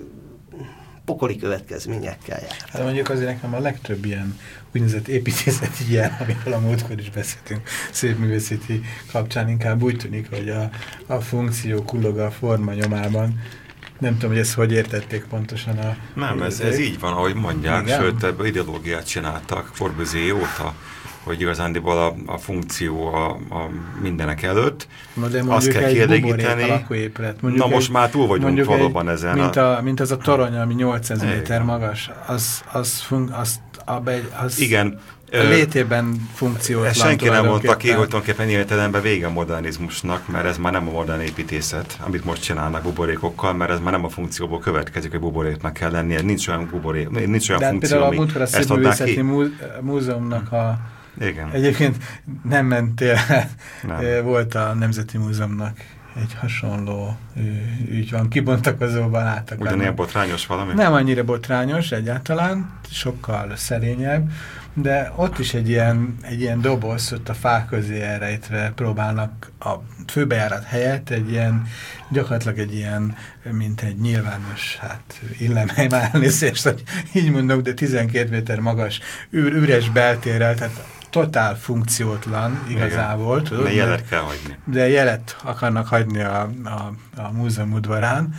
Speaker 2: pokoli következményekkel jár.
Speaker 1: Hát mondjuk azért nekem a legtöbb ilyen úgynevezett építészeti jel, amiről a múltkor is beszéltünk szépművészeti kapcsán, inkább úgy tűnik, hogy a, a funkció kullog a forma nyomában. Nem tudom, hogy ezt hogy értették pontosan a...
Speaker 3: Nem, ez, ez így van, ahogy mondják,
Speaker 1: igen?
Speaker 3: Sőt, ebből ideológiát csináltak Corbusier óta, hogy igazándiból a, a funkció a, a mindenek előtt.
Speaker 1: Na de
Speaker 3: azt kell kielégíteni. Na most
Speaker 1: egy,
Speaker 3: már túl vagyunk valóban egy, ezen.
Speaker 1: Mint, a, mint az a torony, ami nyolcszáz méter magas, az, az, fun, az, az
Speaker 3: igen.
Speaker 1: A létében funkciótlan.
Speaker 3: Senki nem mondta ki, hogy tulajdonképpen értelemben vége a modernizmusnak, mert ez már nem a modern építészet, amit most csinálnak buborékokkal, mert ez már nem a funkcióból következik, hogy buboréknak kell lennie. Nincs olyan buborék, nincs olyan
Speaker 1: de
Speaker 3: funkció, ami
Speaker 1: például a Szépművészeti Múzeumnak a...
Speaker 3: Igen.
Speaker 1: Egyébként nem mentél,
Speaker 3: nem.
Speaker 1: Volt a Nemzeti Múzeumnak egy hasonló ügy van, kibontakozóban álltak.
Speaker 3: Ugyanilyen botrányos valami?
Speaker 1: Nem annyira botrányos egyáltalán, sokkal szerényebb, de ott is egy ilyen, egy ilyen doboz, ott a fák közé elrejtve próbálnak a főbejárat helyett egy ilyen, gyakorlatilag egy ilyen, mint egy nyilvános, hát illemhely már elnézést, hogy így mondok, de tizenkét méter magas ür, üres beltérrel, tehát totál funkciótlan igazából. Tudod,
Speaker 3: de jelet kell hagyni.
Speaker 1: De jelet akarnak hagyni a, a, a múzeum udvarán.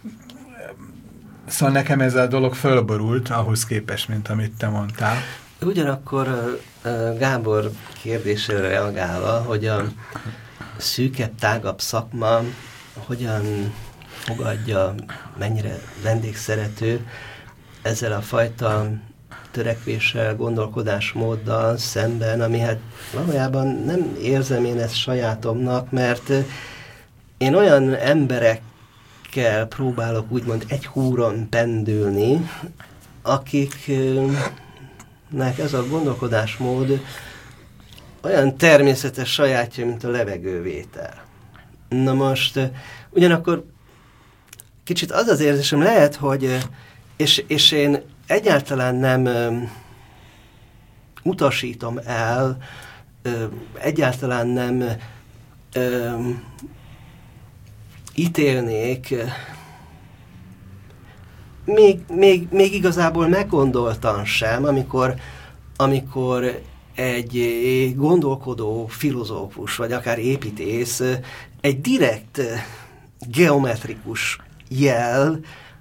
Speaker 1: Szóval nekem ez a dolog fölborult ahhoz képest, mint amit te mondtál.
Speaker 2: Ugyanakkor uh, Gábor kérdésére reagálva, hogy a szűkebb, tágabb szakma hogyan fogadja, mennyire vendégszerető ezzel a fajta törekvéssel, gondolkodásmóddal szemben, ami hát valójában nem érzem én ezt sajátomnak, mert én olyan emberekkel próbálok úgymond egy húron pendülni, akiknek ez a gondolkodásmód olyan természetes sajátja, mint a levegővétel. Na most, ugyanakkor kicsit az az érzésem lehet, hogy és, és én egyáltalán nem um, utasítom el, um, egyáltalán nem um, ítélnék, még, még, még igazából meggondoltan sem, amikor, amikor egy gondolkodó filozófus, vagy akár építész egy direkt geometrikus jel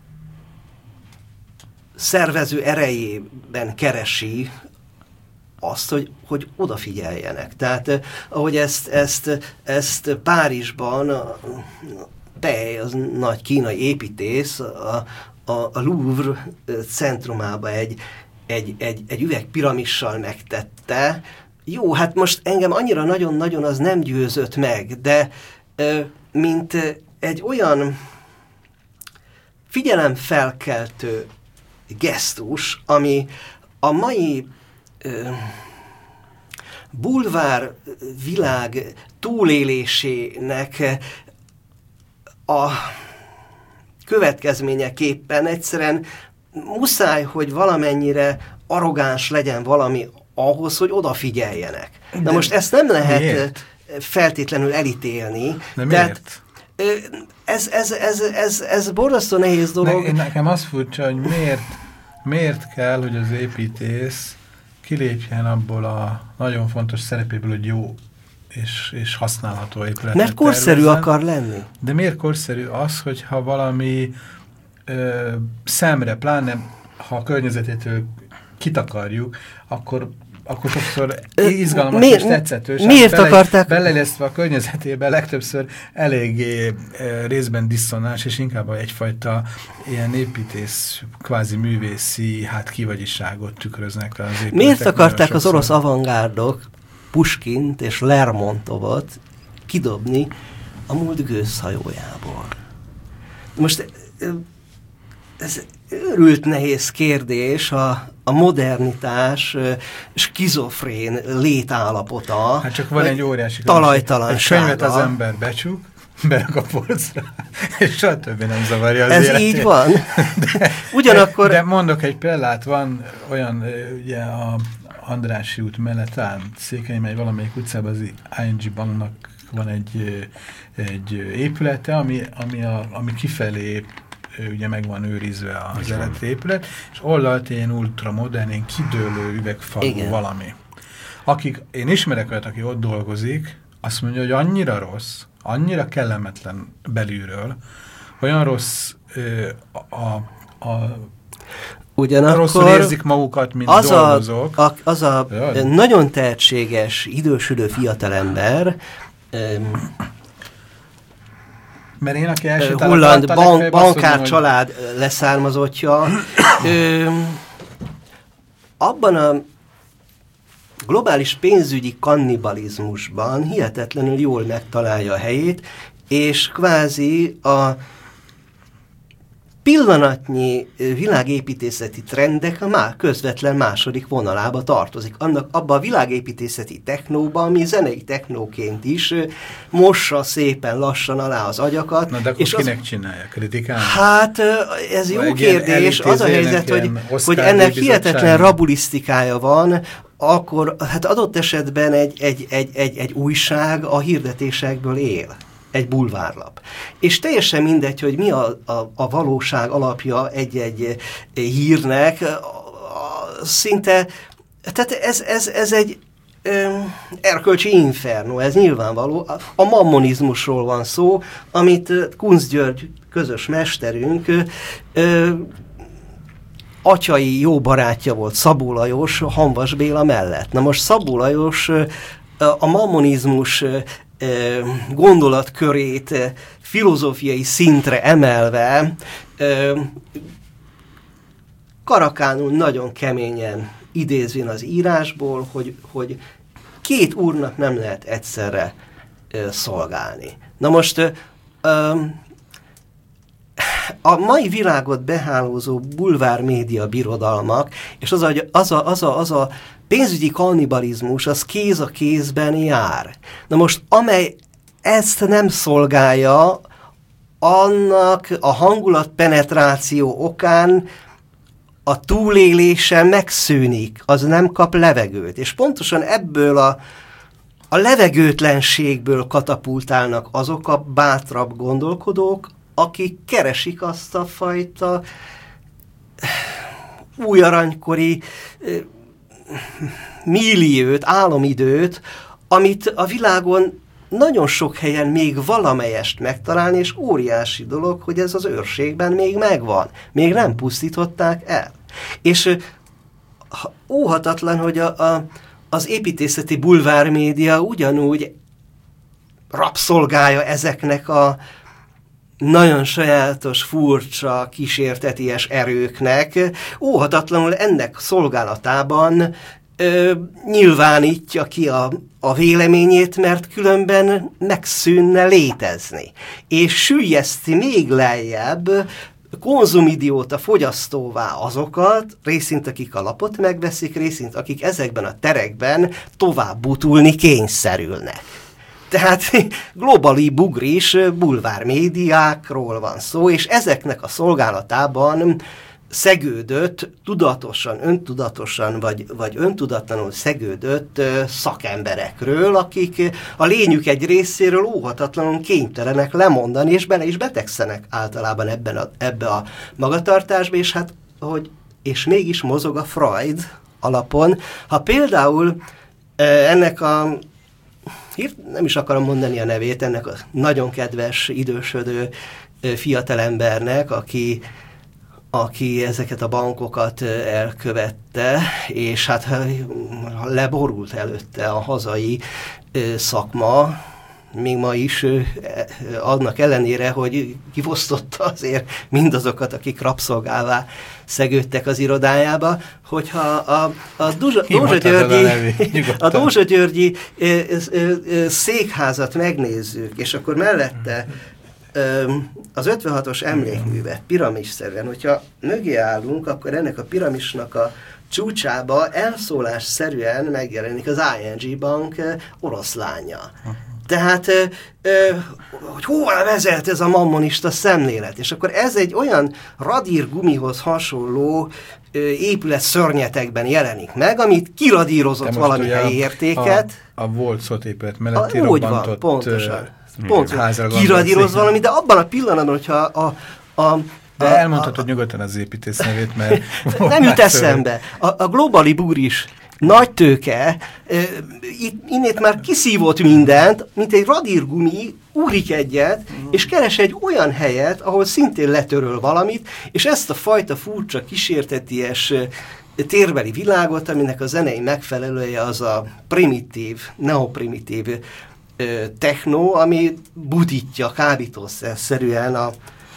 Speaker 2: szervező erejében keresi azt, hogy, hogy odafigyeljenek. Tehát ahogy ezt, ezt, ezt Párizsban a Pei, az nagy kínai építész, a, a, a Louvre centrumába egy, egy, egy, egy üvegpiramissal megtette. Jó, hát most engem annyira nagyon-nagyon az nem győzött meg, de mint egy olyan figyelemfelkeltő gesztus, ami a mai ö, bulvár világ túlélésének a következményeképpen egyszerűen muszáj, hogy valamennyire arrogáns legyen valami ahhoz, hogy odafigyeljenek. De Na most ezt nem lehet miért? feltétlenül elítélni.
Speaker 1: De miért?
Speaker 2: Ez, ez, ez, ez, ez borzasztó nehéz dolog.
Speaker 1: Ne, nekem az furcsa, hogy miért, miért kell, hogy az építész kilépjen abból a nagyon fontos szerepéből, hogy jó és, és használható épületet.
Speaker 2: Mert korszerű tervezzen. akar lenni.
Speaker 1: De miért korszerű az, hogyha valami ö, szemre, pláne ha a környezetétől kitakarjuk, akkor akkor sokszor izgalmas Mi, és tetszetős.
Speaker 2: Miért bele, akarták?
Speaker 1: Beleillesztve a környezetébe legtöbbször eléggé e, részben diszonás, és inkább egyfajta ilyen építész, kvázi művészi, hát kivagyiságot tükröznek az épületek.
Speaker 2: Miért akarták az orosz avantgárdok Puskint és Lermontovot kidobni a múlt gőzhajójából? Most ez őrült nehéz kérdés, a, a modernitás skizofrén létállapota.
Speaker 1: Hát csak van egy óriási
Speaker 2: talajtalansága.
Speaker 1: Egy könyvet az ember becsuk, berak a polcra, és soha többé nem zavarja az
Speaker 2: Ez
Speaker 1: életét.
Speaker 2: így van.
Speaker 1: De,
Speaker 2: Ugyanakkor...
Speaker 1: de, de mondok egy példát, van olyan, ugye a Andrássy út mellett áll, Székelymegy valamelyik utcában az i en gé banknak van egy, egy épülete, ami, ami, a, ami kifelé ugye meg van őrizve az eredeti épület, és oldalt ilyen ultramodern, ilyen kidőlő üvegfalú Igen. valami. Akik, én ismerek olyat, aki ott dolgozik, azt mondja, hogy annyira rossz, annyira kellemetlen belülről, olyan rossz ö, a, a
Speaker 2: Ugyanakkor
Speaker 1: rosszul érzik magukat, mint
Speaker 2: az
Speaker 1: dolgozók.
Speaker 2: A, a, az a Jaj. nagyon tehetséges, idősödő fiatalember, um,
Speaker 1: mert én, aki első
Speaker 2: Holland bank, bankár mondom, család hogy... leszármazottja, ö, abban a globális pénzügyi kannibalizmusban hihetetlenül jól megtalálja a helyét, és kvázi a pillanatnyi világépítészeti trendek a má, közvetlen második vonalába tartozik. Annak abban a világépítészeti technóban, ami zenei technóként is mossa szépen lassan alá az agyakat.
Speaker 1: Na de akkor és kinek az... csinálja? Kritikálni?
Speaker 2: Hát ez jó kérdés. Az a helyzet, hogy, hogy ennek hihetetlen rabulisztikája van, akkor hát adott esetben egy, egy, egy, egy, egy újság a hirdetésekből él. Egy bulvárlap. És teljesen mindegy, hogy mi a, a, a valóság alapja egy-egy hírnek, a, a, szinte, tehát ez, ez, ez egy ö, erkölcsi inferno, ez nyilvánvaló. A mammonizmusról van szó, amit Kunz György, közös mesterünk, ö, atyai jó barátja volt, Szabó Lajos, Hamvas Béla mellett. Na most Szabó Lajos a mammonizmus gondolatkörét filozófiai szintre emelve karakánul nagyon keményen idézvén az írásból, hogy, hogy két úrnak nem lehet egyszerre szolgálni. Na most a mai világot behálózó bulvármédia birodalmak, és az a, az a, az a, az a pénzügyi kannibalizmus, az kéz a kézben jár. Na most, amely ezt nem szolgálja, annak a hangulatpenetráció okán a túlélése megszűnik, az nem kap levegőt. És pontosan ebből a, a levegőtlenségből katapultálnak azok a bátrabb gondolkodók, akik keresik azt a fajta új aranykori milliót, álomidőt, amit a világon nagyon sok helyen még valamelyest megtalálni, és óriási dolog, hogy ez az őrségben még megvan. Még nem pusztították el. És óhatatlan, hogy a, a, az építészeti bulvármédia ugyanúgy rabszolgája ezeknek a nagyon sajátos, furcsa, kísérteties erőknek, óhatatlanul ennek szolgálatában ö, nyilvánítja ki a, a véleményét, mert különben megszűnne létezni. És süllyeszti még lejjebb konzumidióta fogyasztóvá azokat, részint akik a lapot megveszik, részint akik ezekben a terekben tovább butulni kényszerülnek. Tehát globali bugris bulvármédiákról van szó, és ezeknek a szolgálatában szegődött, tudatosan, öntudatosan, vagy, vagy öntudatlanul szegődött uh, szakemberekről, akik a lényük egy részéről óhatatlanul kénytelenek lemondani, és bele is betegszenek általában ebben a, ebbe a magatartásba, és hát, hogy és mégis mozog a Freud alapon. Ha például uh, ennek a nem is akarom mondani a nevét, ennek a nagyon kedves, idősödő uh, fiatalembernek, aki aki ezeket a bankokat elkövette, és hát leborult előtte a hazai szakma, még ma is, annak ellenére, hogy kifosztotta azért mindazokat, akik rabszolgává szegődtek az irodájába, hogyha a, a Dózsa, Dózsa Györgyi, a Dózsa Györgyi székházat megnézzük, és akkor mellette az ötvenhatos emlékművet piramisszerűen, hogyha mögé állunk, akkor ennek a piramisnak a csúcsába elszólásszerűen megjelenik az I N G Bank oroszlánja. Tehát, hogy hova vezet ez a mammonista szemlélet? És akkor ez egy olyan radírgumihoz hasonló épület szörnyetekben jelenik meg, amit kiradírozott valami helyi értéket.
Speaker 1: A, a volt szotépület melletti
Speaker 2: a,
Speaker 1: robbantott...
Speaker 2: Van, pontosan. Pontosan. Kiradíroz valami, de abban a pillanatban, hogyha a... a
Speaker 1: de a, elmondhatod a, nyugodtan az építész nevét, mert...
Speaker 2: nem jut eszembe. A, a globali bugris nagy tőke, e, itt, innét már kiszívott mindent, mint egy radírgumi, úrik egyet, mm. és keres egy olyan helyet, ahol szintén letöröl valamit, és ezt a fajta furcsa, kísérteties térbeli világot, aminek a zenei megfelelője az a primitív, neoprimitív techno, ami butítja kábítószerszerűen a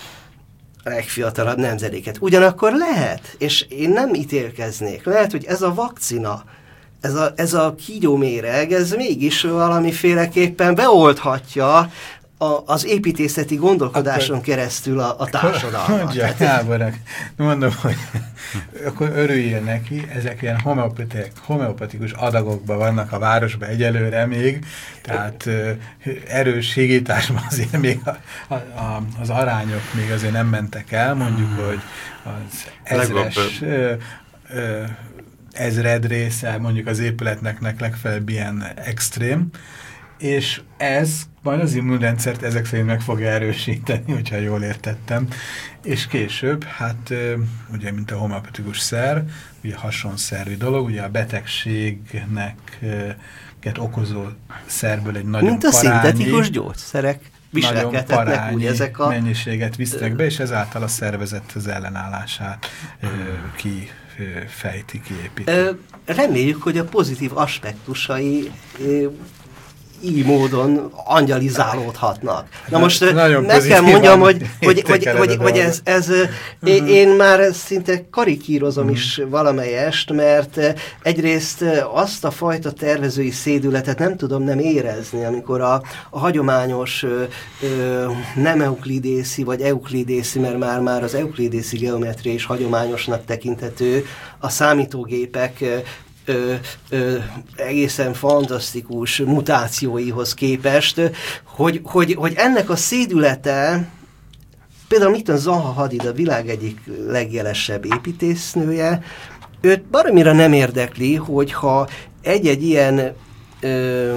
Speaker 2: legfiatalabb nemzedéket. Ugyanakkor lehet, és én nem ítélkeznék, lehet, hogy ez a vakcina, ez a, ez a kígyóméreg, ez mégis valamiféleképpen beoldhatja a, az építészeti gondolkodáson akkor, keresztül a, a társadalmat.
Speaker 1: Mondja, Gábornak, mondom, hogy akkor örüljél neki, ezek ilyen homeopatikus adagokban vannak a városban egyelőre még, tehát erős hígításban azért még a, a, a, az arányok még azért nem mentek el, mondjuk, hogy az ezres ö, ö, ezred része mondjuk az épületnek legfeljebb ilyen extrém, és ez majd az immunrendszert ezek szerint meg fogja erősíteni, hogyha jól értettem. És később, hát ugye, mint a homeopatikus szer, ugye hasonszervi dolog, ugye a betegségnek okozó szerből egy nagyon
Speaker 2: mint a
Speaker 1: parányi,
Speaker 2: szintetikus gyógyszerek viselkedhetnek úgy ezek a...
Speaker 1: mennyiséget visznek be, és ezáltal a szervezet az ellenállását kifejti, kiépíti.
Speaker 2: Reméljük, hogy a pozitív aspektusai így módon angyalizálódhatnak. Na most meg kell mondjam, hogy, hogy, hogy, hogy, hogy ez, ez uh-huh. én már szinte karikírozom uh-huh. is valamelyest, mert egyrészt azt a fajta tervezői szédületet nem tudom nem érezni, amikor a, a hagyományos ö, nem euklidészi, vagy euklidészi, mert már, már az euklidészi geometria is hagyományosnak tekinthető, a számítógépek Ö, ö, egészen fantasztikus mutációihoz képest, hogy, hogy, hogy ennek a szédülete, például mit a Zaha Hadid, a világ egyik legjelesebb építésznője, őt baromira nem érdekli, hogyha egy-egy ilyen ö,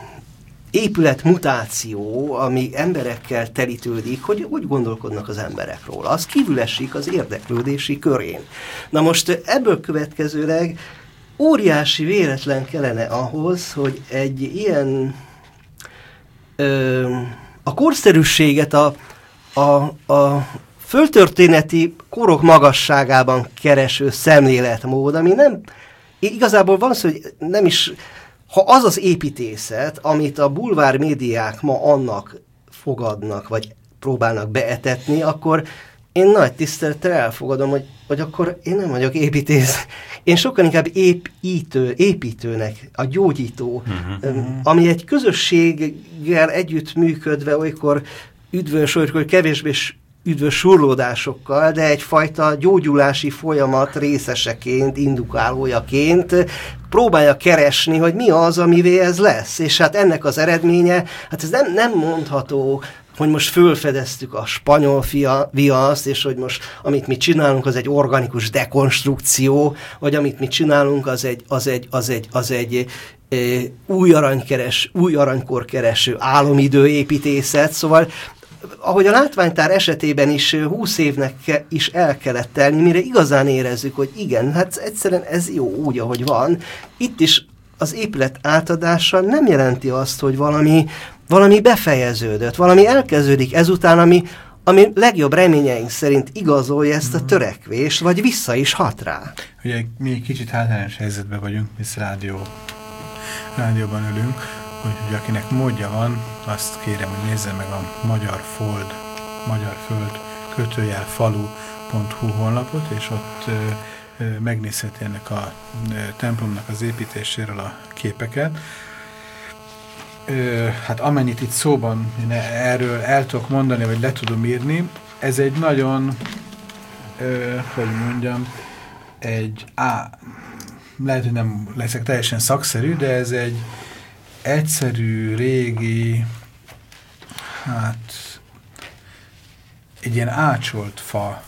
Speaker 2: épületmutáció, ami emberekkel telítődik, hogy úgy gondolkodnak az emberek róla. Az kívül esik az érdeklődési körén. Na most ebből következőleg óriási véletlen kellene ahhoz, hogy egy ilyen ö, a korszerűséget a, a, a földtörténeti korok magasságában kereső szemléletmód, ami nem, igazából valószínűleg nem is, ha az az építészet, amit a bulvár médiák ma annak fogadnak, vagy próbálnak beetetni, akkor én nagy tisztelettel elfogadom, hogy, hogy akkor én nem vagyok építész. Én sokkal inkább építő, építőnek, a gyógyító, uh-huh. ami egy közösséggel együtt működve olykor üdvös, olykor kevésbé üdvös surlódásokkal, de egyfajta gyógyulási folyamat részeseként, indukálójaként próbálja keresni, hogy mi az, amivé ez lesz. És hát ennek az eredménye, hát ez nem, nem mondható, hogy most fölfedeztük a spanyol fia, viaszt, és hogy most amit mi csinálunk, az egy organikus dekonstrukció, vagy amit mi csinálunk, az egy, az egy, az egy, az egy e, új aranykeres, új aranykor kereső álomidőépítészet, szóval ahogy a látványtár esetében is húsz évnek is el kellett telni, mire igazán érezzük, hogy igen, hát egyszerűen ez jó úgy, ahogy van. Itt is az épület átadása nem jelenti azt, hogy valami, valami befejeződött, valami elkezdődik ezután, ami, ami legjobb reményeink szerint igazolja ezt a törekvést, vagy vissza is hat rá.
Speaker 1: Ugye mi kicsit hátrányos helyzetben vagyunk, hisz rádió, rádióban ülünk, hogy akinek módja van, azt kérem, hogy nézze meg a Magyar Fold, Magyar Föld kötőjel falu pont hu honlapot, és ott ö, ö, megnézheti ennek a ö, templomnak az építéséről a képeket. Ö, hát amennyit itt szóban erről el tudok mondani, vagy le tudom írni, ez egy nagyon, ö, hogy mondjam, egy, á, lehet, hogy nem leszek teljesen szakszerű, de ez egy egyszerű, régi, hát egy ilyen ácsolt fa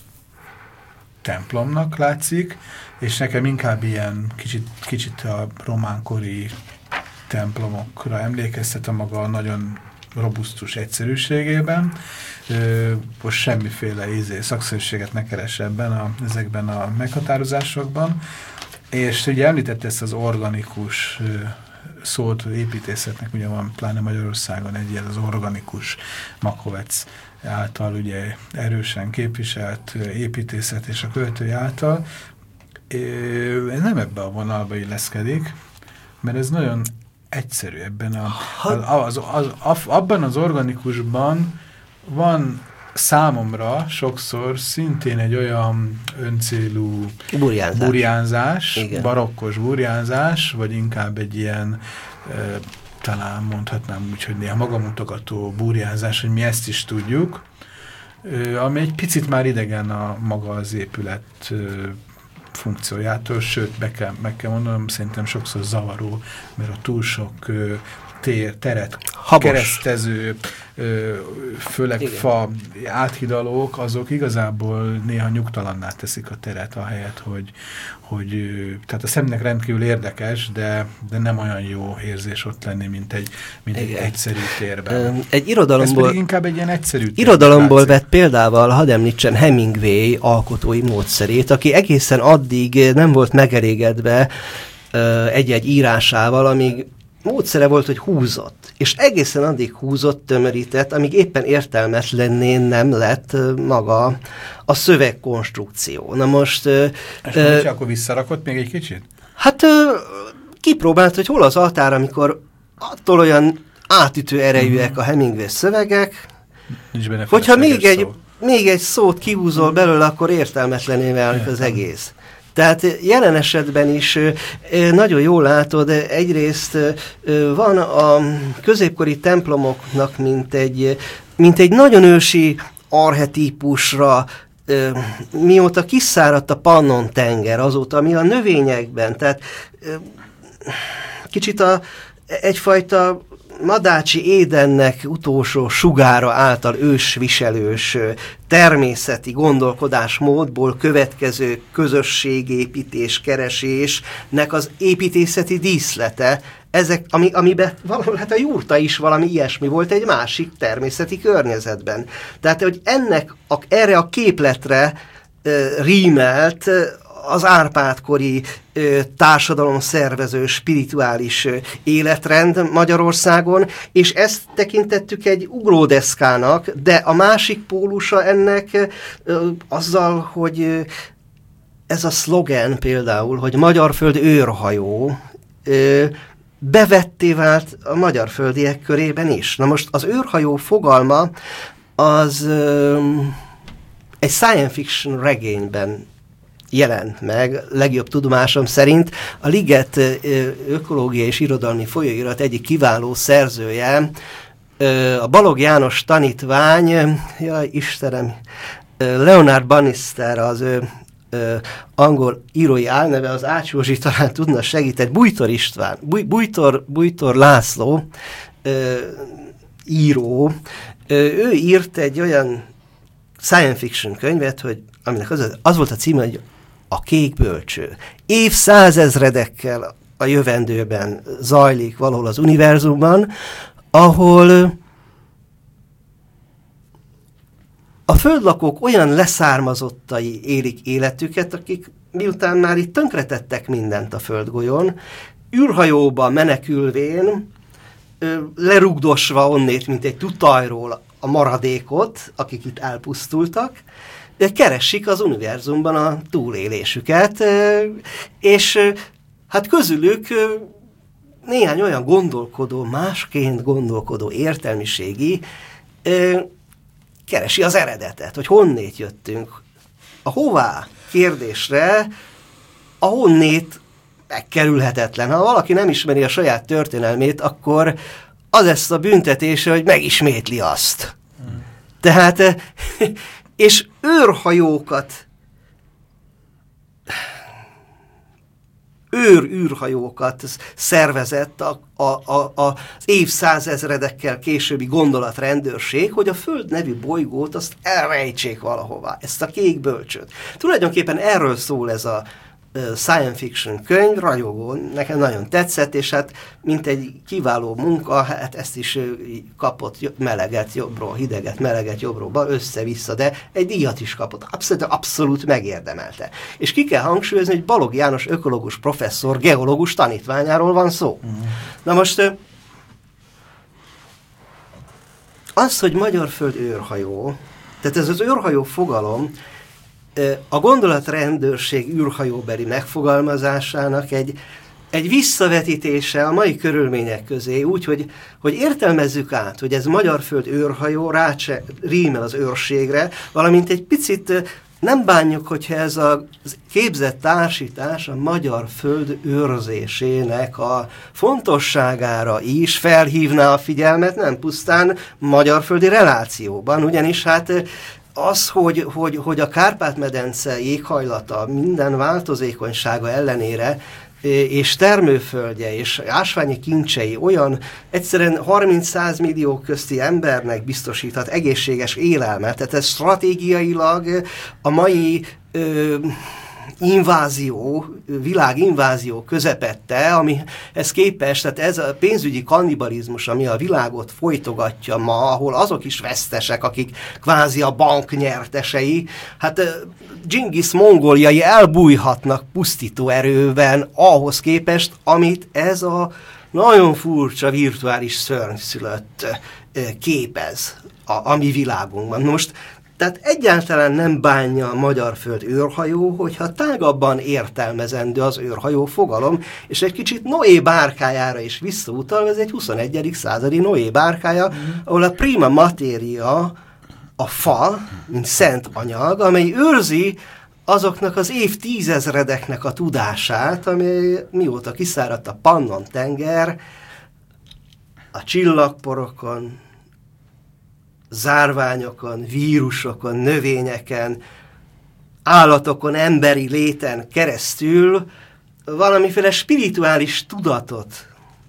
Speaker 1: templomnak látszik, és nekem inkább ilyen kicsit, kicsit a románkori templomokra emlékeztet a maga nagyon robusztus egyszerűségében. Most semmiféle ízé, szakszerűséget ne keres ebben a, ezekben a meghatározásokban. És ugye említette ezt az organikus szót, építészetnek ugye van pláne Magyarországon egy ilyen az organikus Makovec által ugye erősen képviselt építészet és a költői által. Ez nem ebbe a vonalba illeszkedik, mert ez nagyon egyszerű ebben a, az, az, az, az, abban az organikusban van számomra sokszor szintén egy olyan öncélú
Speaker 2: burjánzás,
Speaker 1: burjánzás barokkos burjánzás, vagy inkább egy ilyen e, talán mondhatnám úgy, hogy néha magamutogató burjánzás, hogy mi ezt is tudjuk, e, ami egy picit már idegen a maga az épület e, funkciójától, sőt, be kell, meg kell mondanom, szerintem sokszor zavaró, mert a túl sok e, tér, teret, habos, keresztező, ö, főleg igen, fa áthidalók, azok igazából néha nyugtalanná teszik a teret, ahelyett, hogy, hogy tehát a szemnek rendkívül érdekes, de, de nem olyan jó érzés ott lenni, mint egy, mint egy egyszerű térben.
Speaker 2: Egy irodalomból,
Speaker 1: ez pedig inkább egy ilyen egyszerű
Speaker 2: irodalomból vett példával, hadd említsen Hemingway alkotói módszerét, aki egészen addig nem volt megelégedve egy-egy írásával, amíg módszere volt, hogy húzott, és egészen addig húzott, tömörített, amíg éppen értelmetlenné nem lett maga a szövegkonstrukció. Na most...
Speaker 1: És uh, akkor visszarakott még egy kicsit?
Speaker 2: Hát uh, kipróbált, hogy hol az altár, amikor attól olyan átütő erejűek a Hemingway szövegek, hogyha még egy, még egy szót kihúzol belőle, akkor értelmetlenné válik az egész. Tehát jelen esetben is nagyon jól látod, egyrészt van a középkori templomoknak, mint egy, mint egy nagyon ősi archetípusra, mióta kiszáradt a Pannon-tenger, azóta, ami a növényekben, tehát kicsit a, egyfajta Madácsi Édennek utolsó sugára által ősviselős természeti gondolkodásmódból következő közösségépítés, keresésnek az építészeti díszlete, ezek, ami, amiben valahol, hát a jurta is valami ilyesmi volt egy másik természeti környezetben. Tehát, hogy ennek a, erre a képletre e, rímelt az Árpád-kori ö, társadalom szervező, spirituális ö, életrend Magyarországon, és ezt tekintettük egy ugródeszkának, de a másik pólusa ennek ö, azzal, hogy ö, ez a szlogen például, hogy Magyarföld őrhajó, ö, bevetté vált a magyarföldiek körében is. Na most az őrhajó fogalma az ö, egy science fiction regényben jelent meg, legjobb tudomásom szerint. A Liget ökológiai és irodalmi folyóirat egyik kiváló szerzője a Balogh János tanítvány, jaj Istenem, Leonard Bannister az ő ö, angol írói álneve, az Ács Józsi talán tudna segíteni, Bújtor István, Búj, Bújtor, Bújtor László ö, író, ö, ő írt egy olyan science fiction könyvet, hogy aminek az, az volt a címe, hogy A kék bölcső. Évszázezredekkel a jövendőben zajlik valahol az univerzumban, ahol a földlakók olyan leszármazottai élik életüket, akik miután már itt tönkretettek mindent a földgolyón, űrhajóba menekülvén, lerugdosva onnét, mint egy tutajról a maradékot, akik itt elpusztultak, keresik az univerzumban a túlélésüket, és hát közülük néhány olyan gondolkodó, másként gondolkodó értelmiségi keresi az eredetet, hogy honnét jöttünk. A hová kérdésre a honnét megkerülhetetlen. Ha valaki nem ismeri a saját történelmét, akkor az lesz a büntetése, hogy megismétli azt. Hmm. Tehát, és őrhajókat, őr-űrhajókat szervezett a, a, a, az évszázezredekkel későbbi gondolatrendőrség, hogy a Föld nevű bolygót azt elrejtsék valahová, ezt a kék bölcsöt. Tulajdonképpen erről szól ez a uh, science fiction könyv, ragyogó, nekem nagyon tetszett, és hát mint egy kiváló munka, hát ezt is uh, kapott meleget jobbról, hideget, meleget jobbról, össze-vissza, de egy díjat is kapott. Abszolút, abszolút megérdemelte. És ki kell hangsúlyozni, hogy Balogh János ökológus professzor, geológus tanítványáról van szó. Mm. Na most uh, az, hogy Magyarföld őrhajó, tehát ez az őrhajó fogalom, a gondolatrendőrség űrhajóbeli megfogalmazásának egy, egy visszavetítése a mai körülmények közé, úgy, hogy, hogy értelmezzük át, hogy ez Magyarföld őrhajó rácse, rímel az őrségre, valamint egy picit nem bánjuk, hogyha ez a képzett társítás a magyar föld őrzésének a fontosságára is felhívná a figyelmet, nem pusztán magyarföldi relációban, ugyanis hát az, hogy, hogy, hogy a Kárpát-medence éghajlata minden változékonysága ellenére és termőföldje és ásványi kincsei olyan egyszerűen harminc-száz millió közti embernek biztosíthat egészséges élelmet, tehát ez stratégiailag a mai ö, invázió, világinvázió közepette, amihez képest, tehát ez a pénzügyi kannibalizmus, ami a világot folytogatja ma, ahol azok is vesztesek, akik kvázi a bank nyertesei, hát Dzsingisz mongoljai elbújhatnak pusztító erőben ahhoz képest, amit ez a nagyon furcsa virtuális szörnyszülött képez a, a mi világunkban. Most tehát egyáltalán nem bánja a Magyarföld őrhajó, hogyha tágabban értelmezendő az őrhajó fogalom, és egy kicsit Noé bárkájára is visszautal, ez egy huszonegyedik századi Noé bárkája, mm. ahol a prima materia, a fa, mint szent anyag, amely őrzi azoknak az évtízezredeknek a tudását, ami mióta kiszáradt a Pannon-tenger, a csillagporokon, zárványokon, vírusokon, növényeken, állatokon, emberi léten keresztül valamiféle spirituális tudatot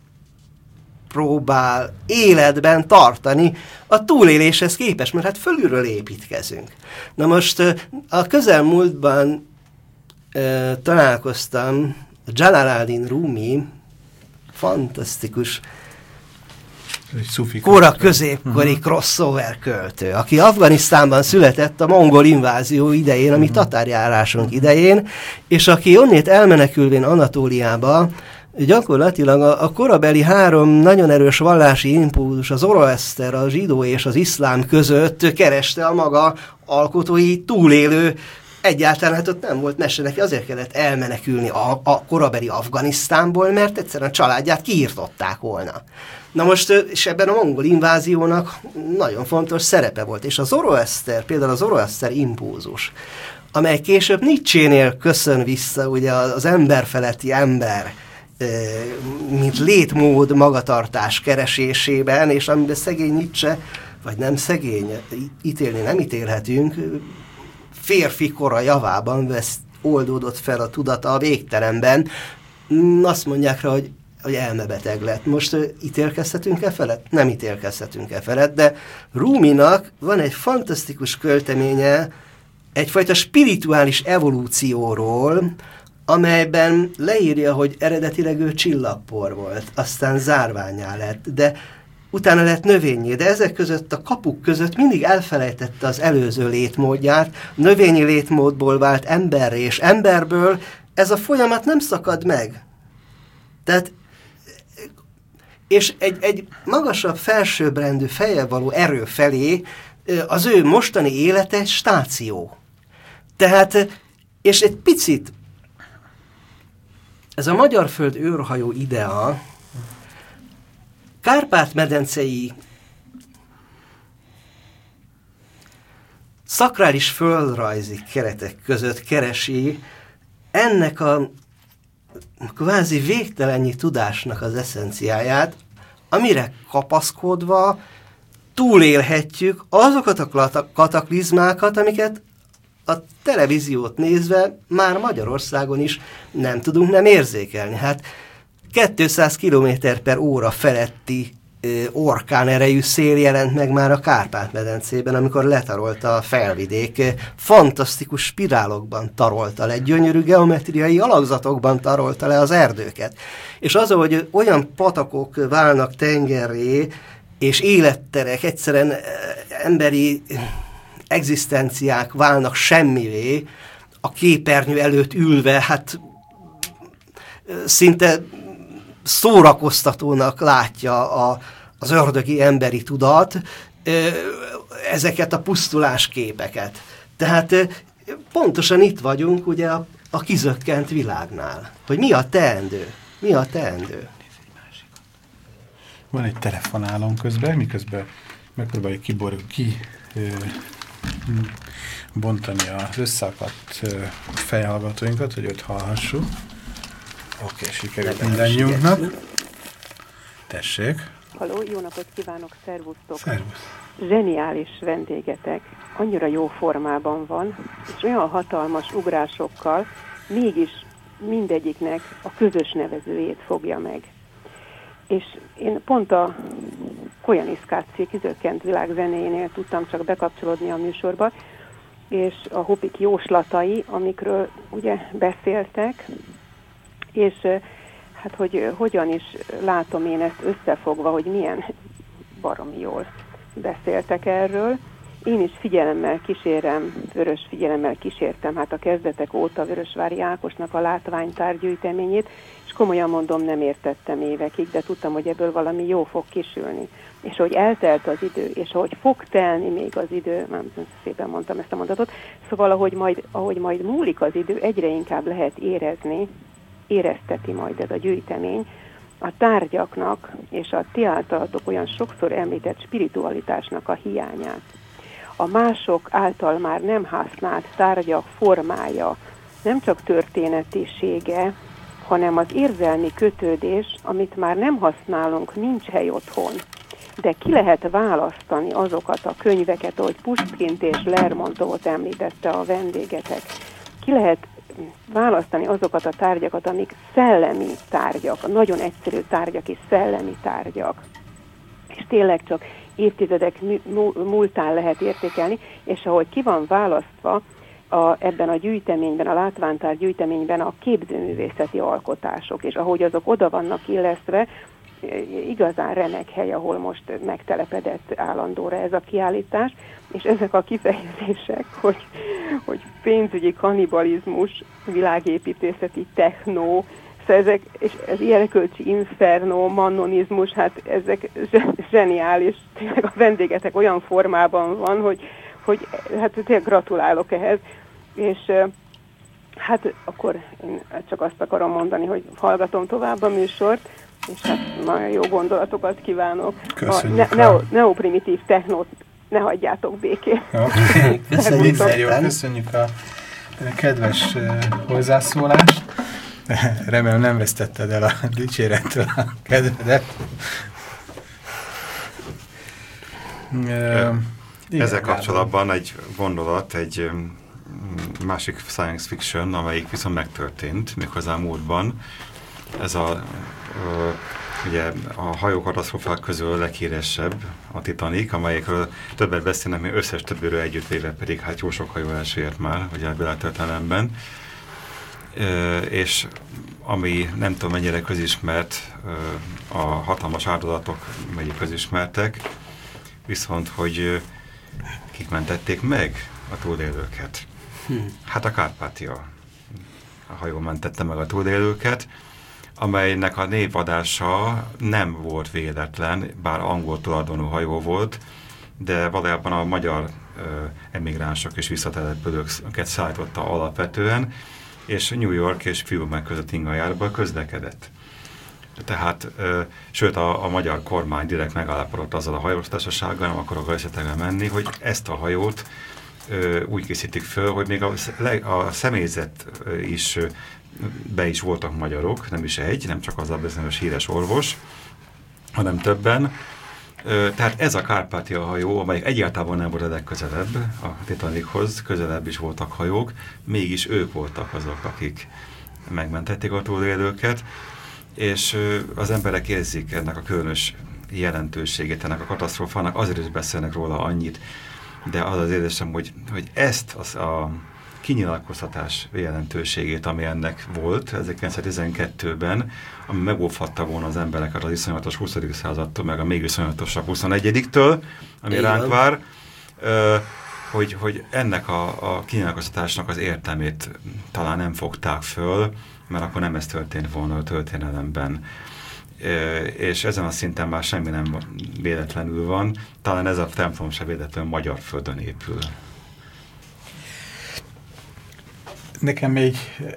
Speaker 2: próbál életben tartani a túléléshez képest, mert hát fölülről építkezünk. Na most a közelmúltban e, találkoztam Jalaluddin Rumi, fantasztikus kora középkori uh-huh. crossover költő, aki Afganisztánban született a mongol invázió idején, a mi tatárjárásunk idején, és aki onnét elmenekülvén Anatóliába, gyakorlatilag a, a korabeli három nagyon erős vallási impulzus, az Zoroaszter, a zsidó és az iszlám között kereste a maga alkotói túlélő. Egyáltalán hát ott nem volt mese, neki azért kellett elmenekülni a, a korabeli Afganisztánból, mert egyszerűen a családját kiirtották volna. Na most, és ebben a mongol inváziónak nagyon fontos szerepe volt, és a Zoroaszter, például a Zoroaszter impulzus, amely később Nietzsénél köszön vissza, ugye az emberfeletti ember mint létmód magatartás keresésében, és amiben szegény Nietzsche, vagy nem szegény, ítélni nem ítélhetünk, férfi kora javában vesz, oldódott fel a tudata a végtelenben. Azt mondják rá, hogy, hogy elmebeteg lett. Most uh, ítélkezhetünk-e felett? Nem ítélkezhetünk-e felett, de Ruminak van egy fantasztikus költeménye egyfajta spirituális evolúcióról, amelyben leírja, hogy eredetileg ő csillagpor volt, aztán zárvánnyá lett, de utána lett növényé, de ezek között, a kapuk között mindig elfelejtette az előző létmódját, növényi létmódból vált emberré, és emberből ez a folyamat nem szakad meg. Tehát, és egy, egy magasabb, felsőbbrendű feljebb való erő felé az ő mostani élete egy stáció. Tehát, és egy picit ez a Magyar Föld űrhajó idea Kárpát-medencei szakrális földrajzi keretek között keresi ennek a kvázi végtelennyi tudásnak az eszenciáját, amire kapaszkodva túlélhetjük azokat a kataklizmákat, amiket a televíziót nézve már Magyarországon is nem tudunk nem érzékelni. Hát kétszáz kilométer per óra feletti ö, orkán erejű szél jelent meg már a Kárpát-medencében, amikor letarolta a felvidék. Fantasztikus spirálokban tarolta le, gyönyörű geometriai alakzatokban tarolta le az erdőket. És az, hogy olyan patakok válnak tengerré, és életterek, egyszerűen emberi egzisztenciák válnak semmivé, a képernyő előtt ülve, hát szinte szórakoztatónak látja a, az ördögi emberi tudat ezeket a pusztulás képeket. Tehát pontosan itt vagyunk ugye a, a kizökkent világnál, hogy mi a teendő, mi a teendő.
Speaker 1: Van egy telefonálom közben, miközben megpróbáljuk kiborul ki ö, bontani az összeakadt ö, fejhallgatóinkat, hogy őt hallhassuk. Oké, okay, sikerült mindannyiunknak. Tessék.
Speaker 4: Halló, jó napot kívánok, szervusztok.
Speaker 1: Szervusz.
Speaker 4: Zseniális vendégetek, annyira jó formában van, és olyan hatalmas ugrásokkal, mégis mindegyiknek a közös nevezőjét fogja meg. És én pont a Koyaanisqatsi kizökkent világ zenéjénél tudtam csak bekapcsolódni a műsorba, és a Hobbik jóslatai, amikről ugye beszéltek, és hát, hogy hogyan is látom én ezt összefogva, hogy milyen baromi jól beszéltek erről. Én is figyelemmel kísérem, vörös figyelemmel kísértem, hát a kezdetek óta Vörösvári Ákosnak a látványtárgyűjteményét, és komolyan mondom, nem értettem évekig, de tudtam, hogy ebből valami jó fog kisülni. És ahogy eltelt az idő, és ahogy fog telni még az idő, nem szépen mondtam ezt a mondatot, szóval ahogy majd, ahogy majd múlik az idő, egyre inkább lehet érezni, érezteti majd ez a gyűjtemény a tárgyaknak és a ti általatok olyan sokszor említett spiritualitásnak a hiányát. A mások által már nem használt tárgyak formája nem csak történetisége, hanem az érzelmi kötődés, amit már nem használunk, nincs hely otthon. De ki lehet választani azokat a könyveket, ahogy Pushkint és Lermontovot említette a vendégetek. Ki lehet választani azokat a tárgyakat, amik szellemi tárgyak, nagyon egyszerű tárgyak és szellemi tárgyak. És tényleg csak évtizedek múltán lehet értékelni, és ahogy ki van választva a, ebben a gyűjteményben, a látványtár gyűjteményben a képzőművészeti alkotások, és ahogy azok oda vannak illesztve, igazán remek hely, ahol most megtelepedett állandóra ez a kiállítás, és ezek a kifejezések, hogy, hogy pénzügyi kannibalizmus, világépítészeti technó, szóval ezek, és ez erkölcsi inferno, mannonizmus, hát ezek zseniális, tényleg a vendégetek olyan formában van, hogy, hogy hát tényleg gratulálok ehhez, és hát akkor én csak azt akarom mondani, hogy hallgatom tovább a műsort, és hát nagyon jó gondolatokat kívánok.
Speaker 1: Köszönjük.
Speaker 4: A ne- neo, neoprimitív technót ne hagyjátok békén.
Speaker 1: Okay. Köszönjük, jó, köszönjük a kedves uh, hozzászólást. Remélem nem vesztetted el a dicsérettől a kedvedet.
Speaker 3: Ezzel kapcsolatban egy gondolat, egy másik science fiction, amelyik viszont megtörtént, méghozzá a múltban. Ez a, ugye, a hajókatasztrófák közül a leghíresebb, a Titanic, amelyekről többet beszélnek, még összes többőről együttvéve pedig hát jó sok hajó elsőért már, ugye a világtörténelemben. És ami nem tudom mennyire közismert, a hatalmas áldozatok melyik közismertek, viszont hogy kik mentették meg a túlélőket. Hmm. Hát a Kárpátia. A hajó mentette meg a túlélőket, amelynek a névadása nem volt véletlen, bár angol tulajdonú hajó volt, de valójában a magyar ö, emigránsok és visszatelepülőket szállította alapvetően, és New York és Fiume között ingajárba közlekedett. Tehát, ö, sőt a, a magyar kormány direkt megállapodott azzal a hajótársasággal, nem akarok részletekbe menni, hogy ezt a hajót ö, úgy készítik föl, hogy még a, a személyzet is ö, be is voltak magyarok, nem is egy, nem csak az a bizonyos híres orvos, hanem többen. Ö, tehát ez a Kárpátia hajó, amely egyáltalán nem volt a legközelebb a Titanichoz, közelebb is voltak hajók, mégis ők voltak azok, akik megmentették a túlélőket, és ö, az emberek érzik ennek a különös jelentőségét, ennek a katasztrófának, azért is beszélnek róla annyit, de az az érzésem, hogy, hogy ezt az a kinyilatkoztatás jelentőségét, ami ennek volt ezerkilencszáztizenkettőben, ami megóvhatta volna az embereket az iszonyatos huszadik századtól, meg a még iszonyatosabb huszonegyediktől, ami igen, ránk vár, hogy, hogy ennek a, a kinyilatkoztatásnak az értelmét talán nem fogták föl, mert akkor nem ez történt volna a történelemben. És ezen a szinten már semmi nem véletlenül van, talán ez a templom se véletlenül magyar földön épül.
Speaker 1: Nekem még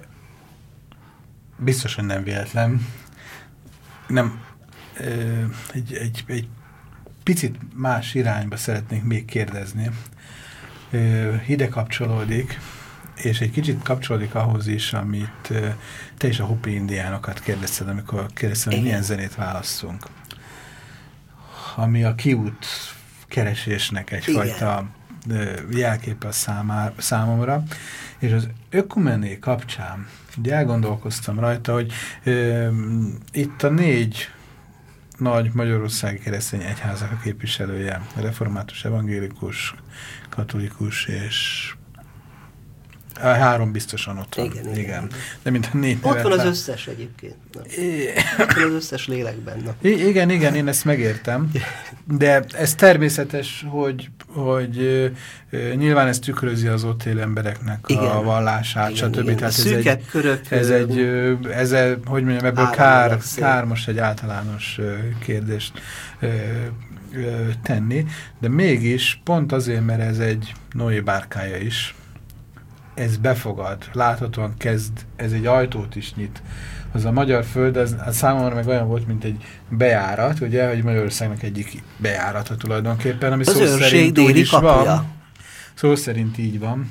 Speaker 1: biztos, hogy nem véletlen. Nem, egy, egy, egy picit más irányba szeretnék még kérdezni. Ide kapcsolódik, és egy kicsit kapcsolódik ahhoz is, amit te is a Hopi indiánokat kérdezted, amikor kérdezted, hogy milyen zenét válasszunk. Ami a kiút keresésnek egyfajta jelképe a számá, számomra, és az ökumené kapcsán ugye elgondolkoztam rajta, hogy ö, itt a négy nagy magyarországi keresztény egyházak a képviselője, református, evangélikus, katolikus és a három biztosan ott van.
Speaker 2: Igen, igen. igen.
Speaker 1: De mint a négy
Speaker 2: ott van az összes egyébként. Ott van az összes lélekben. Na.
Speaker 1: I igen, igen, én ezt megértem. De ez természetes, hogy, hogy ö, ö, nyilván ez tükrözi az ott élő embereknek igen. a vallását, igen, stb. Igen. Tehát ez egy, körök, ez egy, ö, ez egy, hogy mondjam, ebből kár, kár most egy általános ö, kérdést ö, ö, tenni, de mégis pont azért, mert ez egy Noé bárkája is, ez befogad, láthatóan kezd, ez egy ajtót is nyit. Az a magyar föld, az, az számomra meg olyan volt, mint egy bejárat, ugye, hogy Magyarországnak egyik bejárata tulajdonképpen, ami szó szerint úgy is van. Szó szerint így van.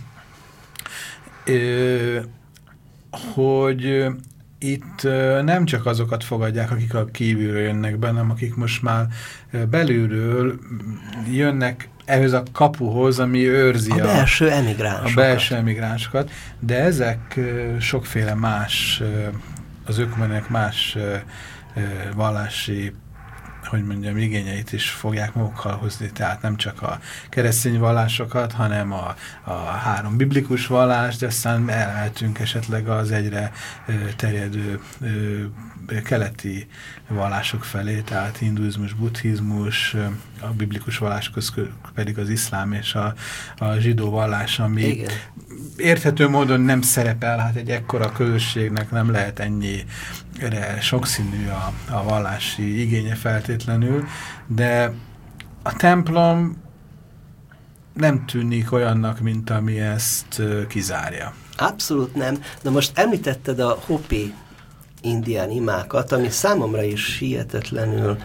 Speaker 1: Ö, hogy itt nem csak azokat fogadják, akik a kívülről jönnek be, hanem akik most már belülről jönnek ehhez a kapuhoz, ami őrzi
Speaker 2: a belső emigránsokat.
Speaker 1: A belső emigránsokat, de ezek sokféle más, az ökumenek más vallási, hogy mondjam, igényeit is fogják magukkal hozni, tehát nem csak a keresztény vallásokat, hanem a, a három biblikus vallást, de aztán elmehetünk esetleg az egyre ö, terjedő ö, keleti vallások felé, tehát hinduizmus, buddhizmus, a biblikus vallásokhoz pedig az iszlám és a, a zsidó vallás, ami igen. érthető módon nem szerepel, hát egy ekkora közösségnek nem lehet ennyire sokszínű a, a vallási igénye feltétlenül, de a templom nem tűnik olyannak, mint ami ezt kizárja.
Speaker 2: Abszolút nem. De most említetted a Hopi indián imákat, ami számomra is hihetetlenül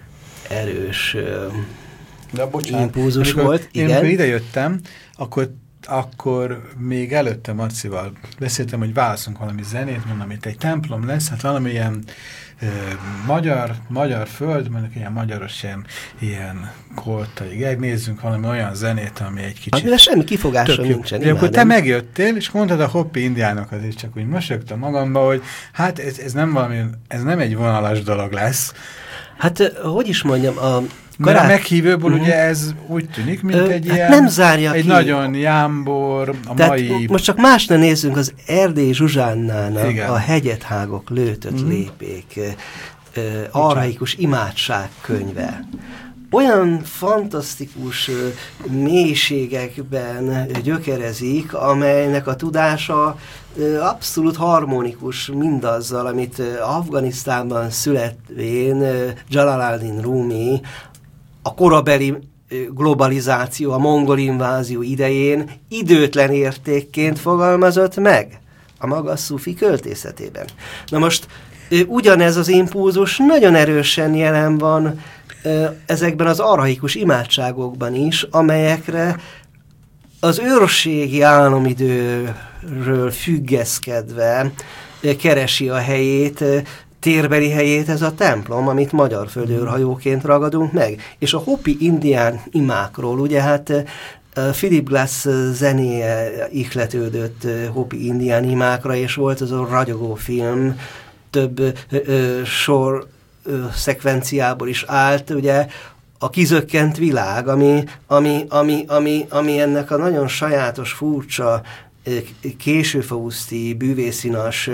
Speaker 2: erős uh, impulzus volt.
Speaker 1: Én
Speaker 2: igen.
Speaker 1: amikor ide jöttem, akkor akkor még előtte Marcival beszéltem, hogy válaszunk valami zenét, mondom, itt egy templom lesz, hát valami ilyen ö, magyar, magyar föld, mondjuk ilyen magyaros, ilyen, ilyen koltai, nézzünk valami olyan zenét, ami egy kicsit...
Speaker 2: Amire semmi kifogásom nincsen.
Speaker 1: De akkor te megjöttél, és mondtad a Hopi indiánokat, és csak úgy mosolyogtam magamba, hogy hát ez, ez nem valami, ez nem egy vonalas dolog lesz.
Speaker 2: Hát, hogy is mondjam, a...
Speaker 1: Karát... Mert a meghívőból uh-huh. ugye ez úgy tűnik, mint Ö, egy hát ilyen...
Speaker 2: nem zárja
Speaker 1: egy
Speaker 2: ki.
Speaker 1: nagyon jámbor, a
Speaker 2: Tehát
Speaker 1: mai...
Speaker 2: most csak más ne nézzünk, az Erdély Zsuzsánnának a Hegyethágok lőtött uh-huh. lépék, uh, arhaikus imádság könyve. Olyan fantasztikus uh, mélységekben gyökerezik, amelynek a tudása uh, abszolút harmonikus mindazzal, amit uh, Afganisztánban születvén uh, Jalaluddin Rumi a korabeli globalizáció, a mongol invázió idején időtlen értékként fogalmazott meg a maga szufi költészetében. Na most ugyanez az impulzus nagyon erősen jelen van ezekben az arhaikus imádságokban is, amelyekre az őrségi álomidőről függeszkedve keresi a helyét, térbeli helyét ez a templom, amit magyar földőrhajóként ragadunk meg. És a Hopi indián imákról, ugye hát Philip Glass zenéje ihletődött Hopi indián imákra, és volt az a ragyogó film, több ö, ö, sor ö, szekvenciából is állt, ugye a kizökkent világ, ami, ami, ami, ami, ami ennek a nagyon sajátos, furcsa, későfauszti, bűvészinas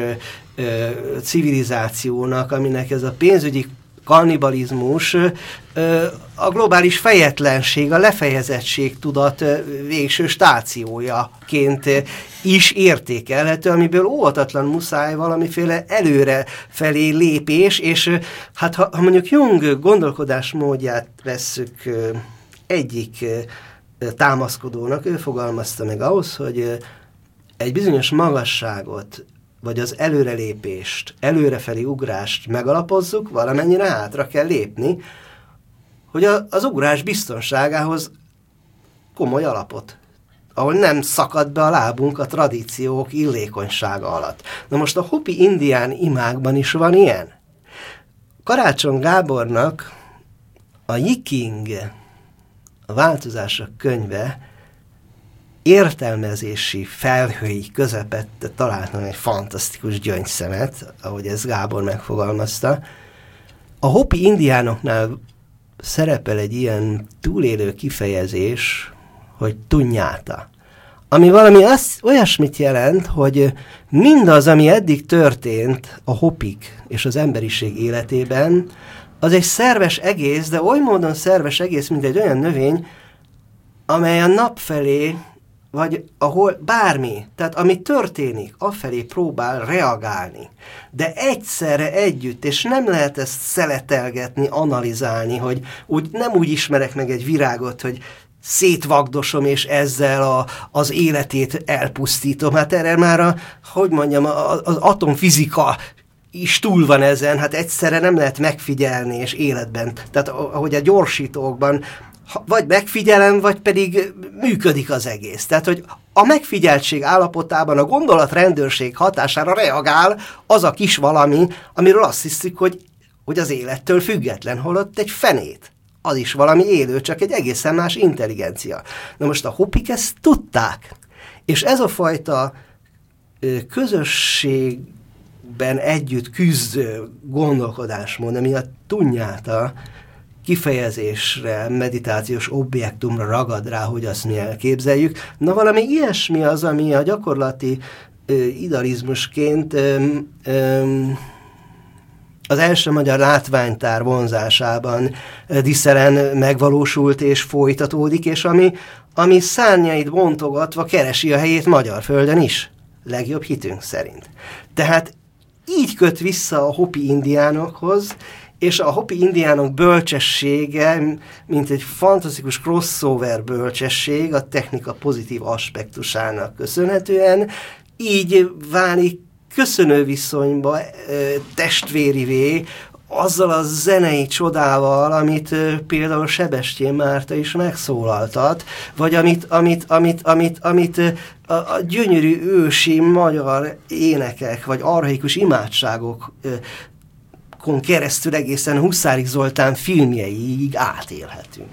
Speaker 2: civilizációnak, aminek ez a pénzügyi kannibalizmus a globális fejetlenség, a lefejezettség tudat végső stációjaként is értékelhető, amiből óvatatlan muszáj valamiféle előre felé lépés, és hát ha, ha mondjuk Jung gondolkodásmódját vesszük egyik támaszkodónak, ő fogalmazta meg ahhoz, hogy egy bizonyos magasságot, vagy az előrelépést, előrefelé ugrást megalapozzuk, valamennyire hátra kell lépni, hogy a, az ugrás biztonságához komoly alapot, ahol nem szakad be a lábunk a tradíciók illékonysága alatt. Na most a Hopi indián imákban is van ilyen. Karácsony Gábornak a Yiking, a változások könyve értelmezési felhői közepette találtam egy fantasztikus gyöngyszemet, ahogy ez Gábor megfogalmazta. A Hopi indiánoknál szerepel egy ilyen túlélő kifejezés, hogy tunnyáta, ami valami az, olyasmit jelent, hogy mindaz, ami eddig történt a hopik és az emberiség életében, az egy szerves egész, de oly módon szerves egész, mint egy olyan növény, amely a nap felé, vagy ahol bármi, tehát ami történik, afelé próbál reagálni. De egyszerre együtt, és nem lehet ezt szeletelgetni, analizálni, hogy úgy, nem úgy ismerek meg egy virágot, hogy szétvagdosom, és ezzel a, az életét elpusztítom. Hát erre már, a, hogy mondjam, a, az atomfizika is túl van ezen, hát egyszerre nem lehet megfigyelni, és életben, tehát ahogy a gyorsítókban, vagy megfigyelem, vagy pedig működik az egész. Tehát, hogy a megfigyeltség állapotában a gondolatrendőrség hatására reagál az a kis valami, amiről azt hiszük, hogy, hogy az élettől független, holott egy fenét. Az is valami élő, csak egy egészen más intelligencia. Na most a hopik ezt tudták. És ez a fajta ö, közösségben együtt küzdő gondolkodásmód, ami a tunnyáta kifejezésre, meditációs objektumra ragad rá, hogy azt mi elképzeljük. Na valami ilyesmi az, ami a gyakorlati ö, idealizmusként ö, ö, az első magyar látványtár vonzásában diszeren megvalósult és folytatódik, és ami, ami szárnyait bontogatva keresi a helyét magyar földön is, legjobb hitünk szerint. Tehát így köt vissza a hopi indiánokhoz, és a hopi indiánok bölcsessége, mint egy fantasztikus crossover bölcsesség a technika pozitív aspektusának köszönhetően, így válik köszönő viszonyba, testvérivé azzal a zenei csodával, amit ö, például Sebestyén Márta is megszólaltat, vagy amit, amit, amit, amit, amit ö, a, a gyönyörű ősi magyar énekek, vagy archaikus imádságok ö, kon keresztül egészen Huszárik Zoltán filmjeiig átélhetünk.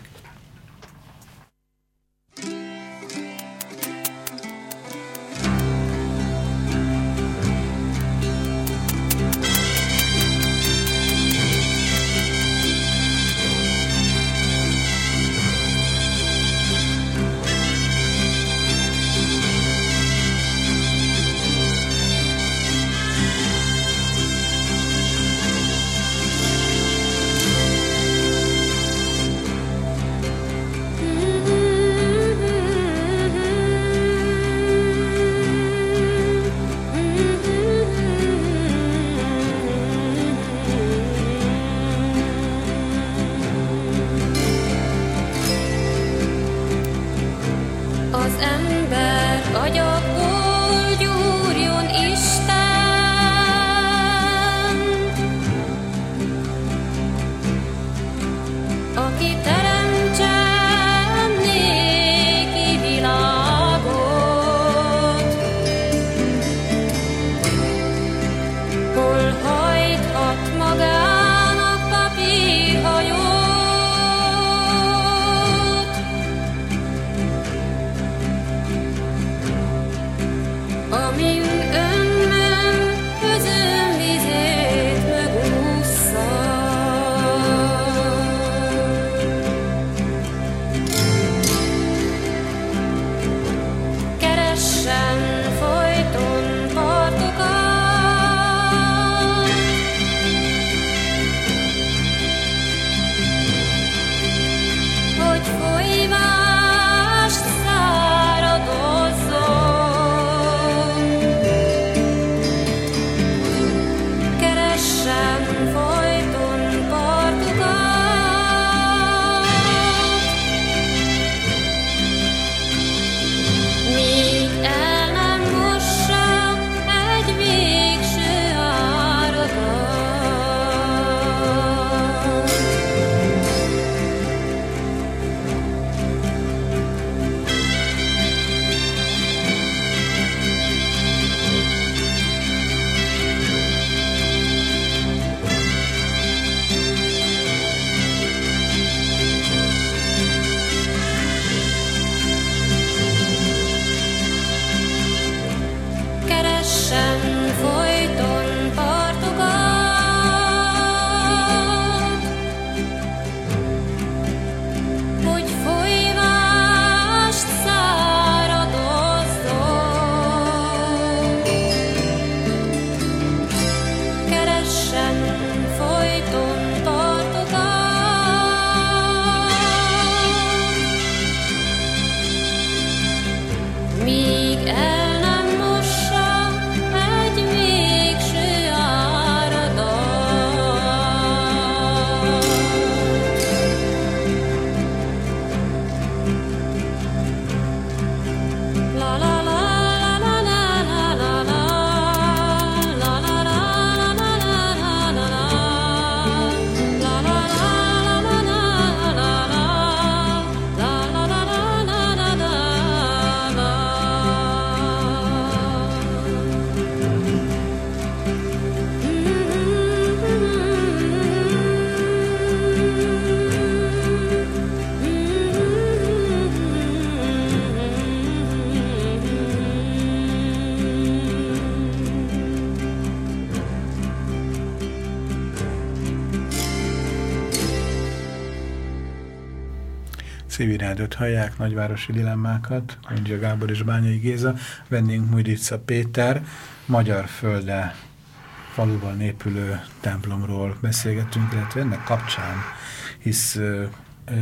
Speaker 1: Civil Rádiót hallják, nagyvárosi dilemmákat, mondja Gábor és Bányai Géza, vendégünk Mujdica Péter, magyar földe faluban épülő templomról beszélgetünk, illetve ennek kapcsán, hisz ö, ö,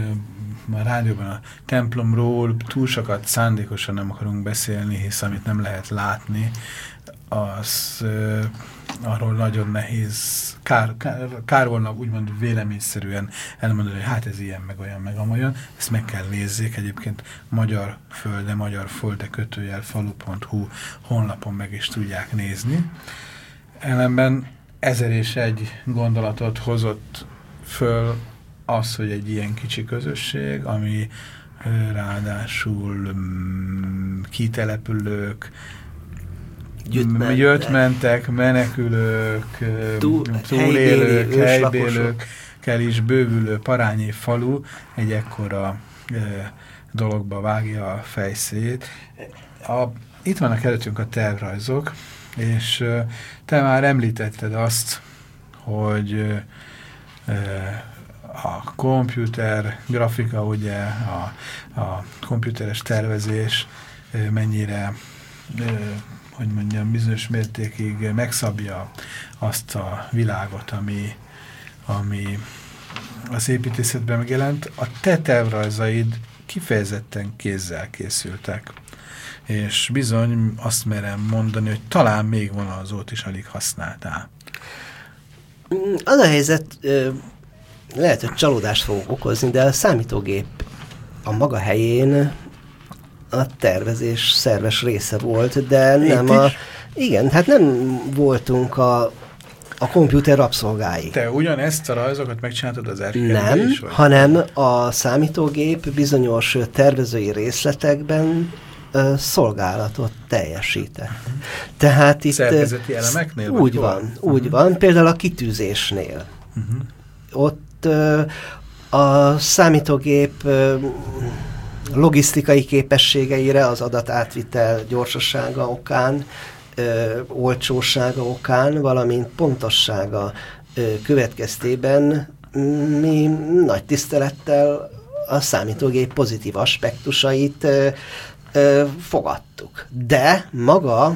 Speaker 1: a rádióban a templomról túl sokat szándékosan nem akarunk beszélni, hisz amit nem lehet látni, az ö, arról nagyon nehéz, kár, kár, kár volna úgymond véleményszerűen elmondani, hogy hát ez ilyen, meg olyan, meg amolyan. Ezt meg kell nézzék, egyébként Magyar Földe, Magyar Földe kötőjel falu pont hu honlapon meg is tudják nézni. Ellenben ezer és egy gondolatot hozott föl az, hogy egy ilyen kicsi közösség, ami ráadásul mm, kitelepülők,
Speaker 2: Gyütmentek.
Speaker 1: jöttmentek, menekülők, Túl, túlélők, helybélőkkel is bővülő parányi falu egy ekkora e, dologba vágja a fejszét. A, itt vannak előttünk a tervrajzok, és e, te már említetted azt, hogy e, a komputer grafika, ugye, a, a komputeres tervezés e, mennyire e, hogy mondjam, bizonyos mértékig megszabja azt a világot, ami, ami az építészetben megjelent. A te tervrajzaid kifejezetten kézzel készültek. És bizony azt merem mondani, hogy talán még vonalzót is alig használtál.
Speaker 2: Az a helyzet, lehet, hogy csalódást fogok okozni, de a számítógép a maga helyén a tervezés szerves része volt, de nem a... Igen, hát nem voltunk a, a komputer rabszolgái.
Speaker 1: Te ugyanezt a rajzokat megcsináltad az erkélyben
Speaker 2: Nem,
Speaker 1: is? Vagy?
Speaker 2: hanem a számítógép bizonyos tervezői részletekben ö, szolgálatot teljesített. Tehát itt...
Speaker 1: Szerkezeti elemeknél?
Speaker 2: Úgy van, van, úgy uh-huh. van. Például a kitűzésnél. Uh-huh. Ott ö, a számítógép... Ö, logisztikai képességeire, az adatátvitel gyorsasága okán, ö, olcsósága okán, valamint pontossága ö, következtében mi nagy tisztelettel a számítógép pozitív aspektusait ö, ö, fogadtuk. De maga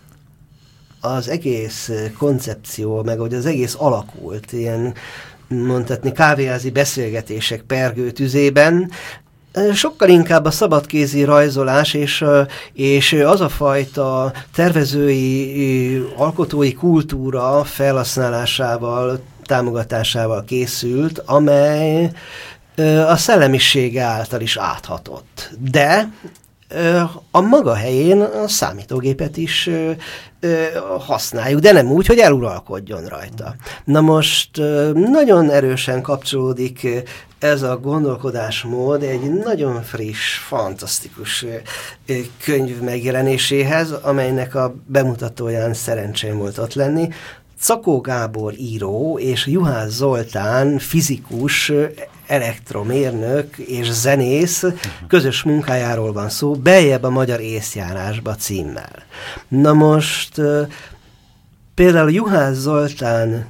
Speaker 2: az egész koncepció, meg hogy az egész alakult, ilyen mondhatni kávéházi beszélgetések pergő tüzében, sokkal inkább a szabadkézi rajzolás és, és az a fajta tervezői, alkotói kultúra felhasználásával, támogatásával készült, amely a szellemisége által is áthatott. De a maga helyén a számítógépet is használjuk, de nem úgy, hogy eluralkodjon rajta. Na most nagyon erősen kapcsolódik ez a gondolkodásmód egy nagyon friss, fantasztikus könyv megjelenéséhez, amelynek a bemutatóján szerencsém volt ott lenni. Czakó Gábor író és Juhász Zoltán fizikus, elektromérnök és zenész közös munkájáról van szó, Beljebb a magyar észjárásba címmel. Na most például Juhász Zoltán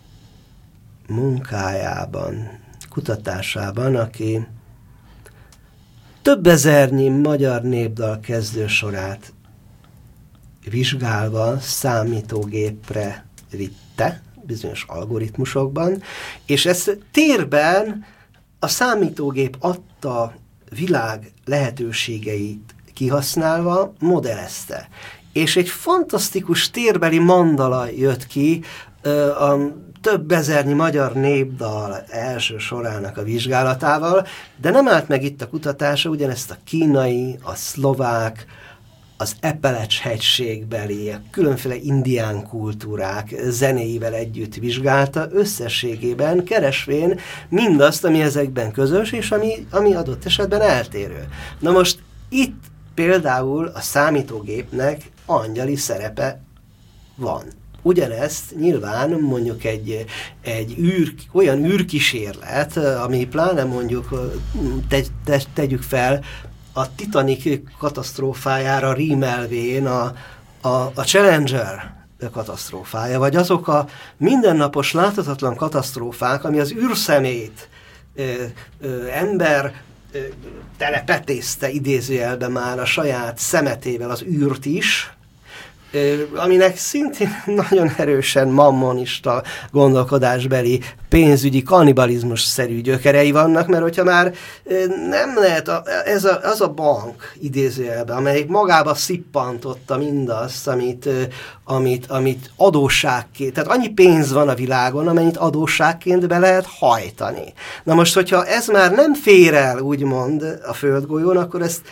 Speaker 2: munkájában, kutatásában, aki több ezernyi magyar népdal kezdősorát vizsgálva számítógépre vitte, bizonyos algoritmusokban, és ezt térben a számítógép adta világ lehetőségeit kihasználva modellezte. És egy fantasztikus térbeli mandala jött ki a több ezernyi magyar népdal első sorának a vizsgálatával, de nem állt meg itt a kutatása, ugyanezt a kínai, a szlovák, az Appalache-hegységbeli, a különféle indián kultúrák zenéivel együtt vizsgálta, összességében keresvén mindazt, ami ezekben közös, és ami, ami adott esetben eltérő. Na most itt például a számítógépnek angyali szerepe van. Ugyanezt nyilván mondjuk egy, egy űr, olyan űrkísérlet, ami pláne mondjuk te, te, tegyük fel, a Titanic katasztrófájára rímelvén a, a, a Challenger katasztrófája, vagy azok a mindennapos láthatatlan katasztrófák, ami az űrszemét ö, ö, ember ö, telepetészte idézőjelben már a saját szemetével az űrt is, aminek szintén nagyon erősen mammonista gondolkodásbeli pénzügyi kannibalizmus-szerű gyökerei vannak, mert hogyha már nem lehet, a, ez a, az a bank idézőjelben, amelyik magába szippantotta mindazt, amit, amit, amit adósságként, tehát annyi pénz van a világon, amennyit adósságként be lehet hajtani. Na most, hogyha ez már nem fér el, úgymond a földgolyón, akkor ezt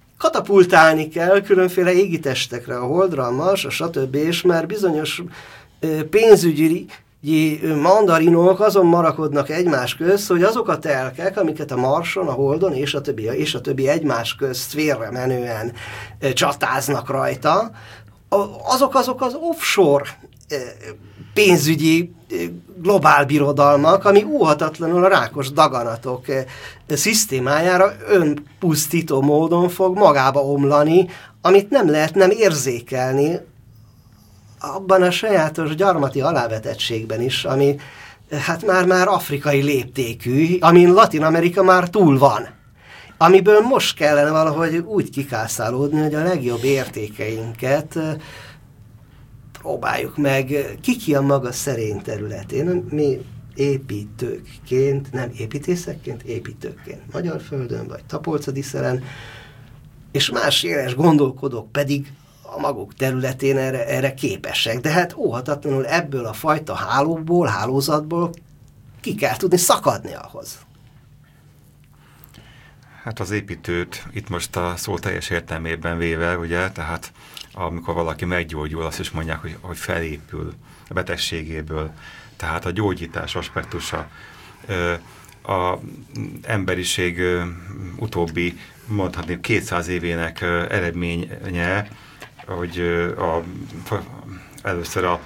Speaker 2: katapultálni kell különféle égitestekre, a Holdra, a Marsra, stb. És már bizonyos pénzügyi mandarinok azon marakodnak egymás közt, hogy azok a telkek, amiket a Marson, a Holdon és a többi, és a többi egymás közt félre menően csatáznak rajta, azok azok az offshore pénzügyi globálbirodalmak, ami óhatatlanul a rákos daganatok szisztémájára önpusztító módon fog magába omlani, amit nem lehet nem érzékelni abban a sajátos gyarmati alávetettségben is, ami hát már-már afrikai léptékű, amin Latin Amerika már túl van. Amiből most kellene valahogy úgy kikászálódni, hogy a legjobb értékeinket próbáljuk meg kiki a maga szerény területén. Mi építőkként, nem építészekként, építőkként Magyar Földön, vagy Tapolcadiszeren, és más éles gondolkodók pedig a maguk területén erre, erre képesek. De hát óhatatlanul ebből a fajta hálóból, hálózatból ki kell tudni szakadni ahhoz.
Speaker 3: Hát az építőt itt most a szó teljes értelmében véve, ugye, tehát amikor valaki meggyógyul, azt is mondják, hogy, hogy felépül a betegségéből. Tehát a gyógyítás aspektusa, az emberiség utóbbi, mondhatni, kétszáz évének eredménye, hogy a, először a,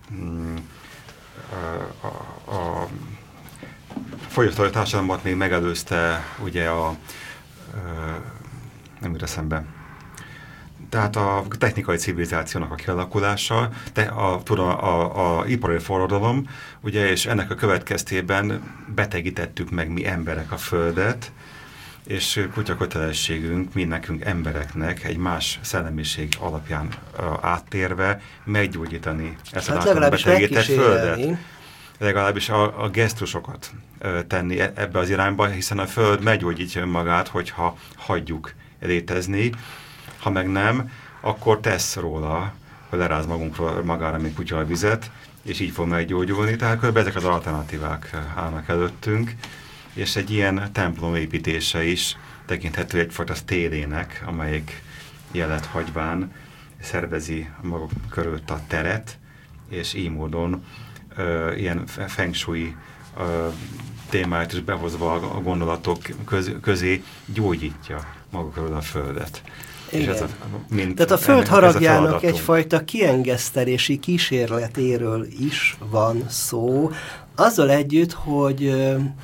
Speaker 3: a, a, a fogyasztói társadalmat még megelőzte ugye a nem jut eszembe. Tehát a technikai civilizációnak a kialakulása, te, a, tudom, a, a ipari forradalom, ugye, és ennek a következtében betegítettük meg mi emberek a Földet, és kutya kötelességünk, mi nekünk embereknek egy más szellemiség alapján uh, áttérve meggyógyítani ezt hát a betegített Földet. Legalábbis a, a gesztusokat uh, tenni ebbe az irányba, hiszen a Föld meggyógyítja önmagát, hogyha hagyjuk létezni. Ha meg nem, akkor tesz róla, hogy leráz magunkról magára, mint kutya a vizet, és így fog meggyógyulni. Tehát kb. Ezek az alternatívák állnak előttünk, és egy ilyen templom építése is tekinthető egyfajta térének, amelyik jelet hagyván szervezi maga körült a teret, és így módon ö, ilyen feng shui ö, témáit is behozva a gondolatok köz, közé gyógyítja maga körül a Földet.
Speaker 2: És ez a, mint Tehát a Föld haragjának egyfajta kiengesztelési kísérletéről is van szó, azzal együtt, hogy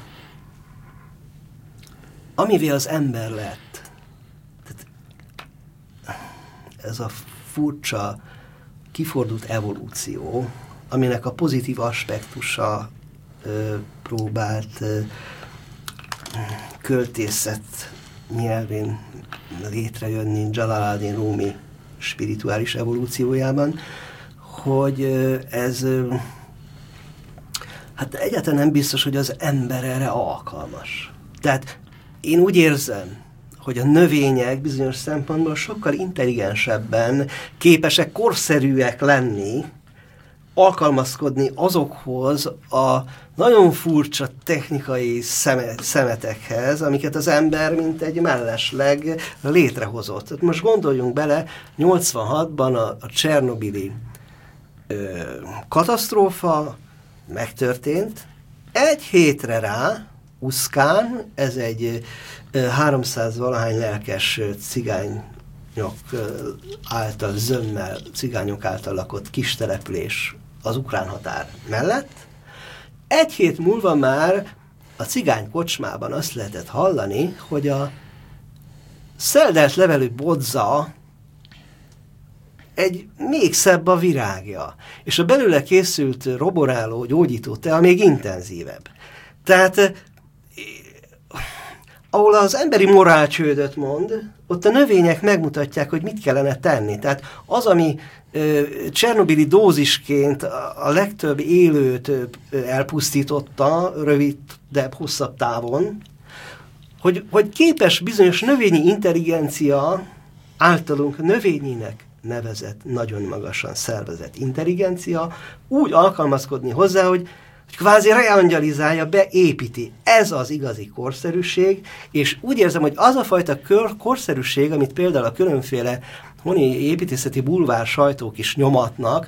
Speaker 2: amivé az ember lett, tehát ez a furcsa, kifordult evolúció, aminek a pozitív aspektusa ö, próbált ö, költészet nyelvén létrejönni Dzsaláládin Rumi spirituális evolúciójában, hogy ez hát egyáltalán nem biztos, hogy az ember erre alkalmas. Tehát én úgy érzem, hogy a növények bizonyos szempontból sokkal intelligensebben képesek, korszerűek lenni, alkalmazkodni azokhoz a nagyon furcsa technikai szemetekhez, amiket az ember mint egy mellesleg létrehozott. Most gondoljunk bele, nyolcvanhatban a, a csernobili ö, katasztrófa megtörtént, egy hétre rá Uszkán, ez egy háromszáz valahány lelkes cigányok által, zömmel, cigányok által lakott kis település az ukrán határ mellett. Egy hét múlva már a cigány kocsmában azt lehetett hallani, hogy a szeldelt levelű bodza egy még szebb a virágja, és a belőle készült roboráló gyógyító tea még intenzívebb. Tehát ahol az emberi morál csődöt mond, ott a növények megmutatják, hogy mit kellene tenni. Tehát az, ami ö, csernobili dózisként a, a legtöbb élőt ö, elpusztította, rövidebb, hosszabb távon, hogy, hogy képes bizonyos növényi intelligencia általunk növényinek nevezett, nagyon magasan szervezett intelligencia úgy alkalmazkodni hozzá, hogy kvázi reangyalizálja, beépíti. Ez az igazi korszerűség, és úgy érzem, hogy az a fajta kör, korszerűség, amit például a különféle honi építészeti bulvár sajtók is nyomatnak,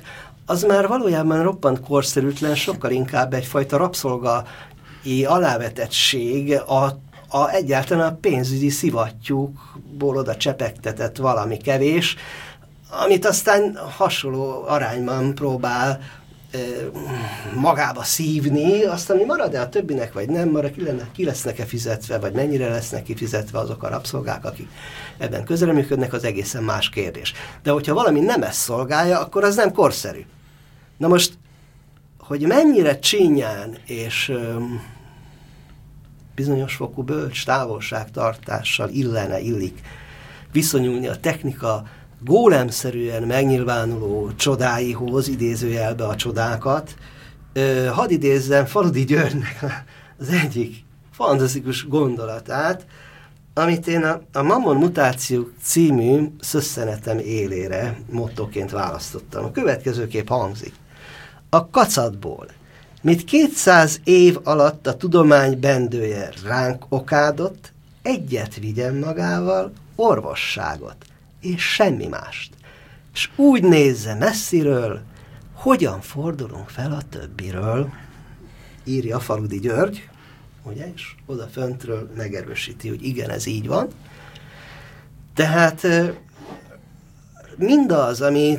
Speaker 2: az már valójában roppant korszerűtlen, sokkal inkább egyfajta rabszolgai alávetettség, a, a egyáltalán a pénzügyi szivattyúkból oda csepegtetett valami kevés, amit aztán hasonló arányban próbál e, magába szívni, azt, ami marad-e a többinek, vagy nem marad, ki, lenne, ki lesznek-e fizetve, vagy mennyire lesznek kifizetve azok a rabszolgák, akik ebben közreműködnek, az egészen más kérdés. De hogyha valami nem ezt szolgálja, akkor az nem korszerű. Na most, hogy mennyire csínyán és öm, bizonyos fokú bölcs távolságtartással illene, illik viszonyulni a technika gólemszerűen megnyilvánuló csodáihoz, idézőjelbe a csodákat, ö, hadd idézzem Faludi Györgynek az egyik fantasztikus gondolatát, amit én a, a Mammon Mutációk című szösszenetem élére mottoként választottam. A következőképp hangzik. A kacatból, mit kétszáz év alatt a tudomány bendője ránk okádott, egyet vigyen magával, orvosságot, és semmi mást. És úgy nézze messziről, hogyan fordulunk fel a többiről, írja Faludi György, ugye, és oda föntről megerősíti, hogy igen, ez így van. Tehát mindaz, ami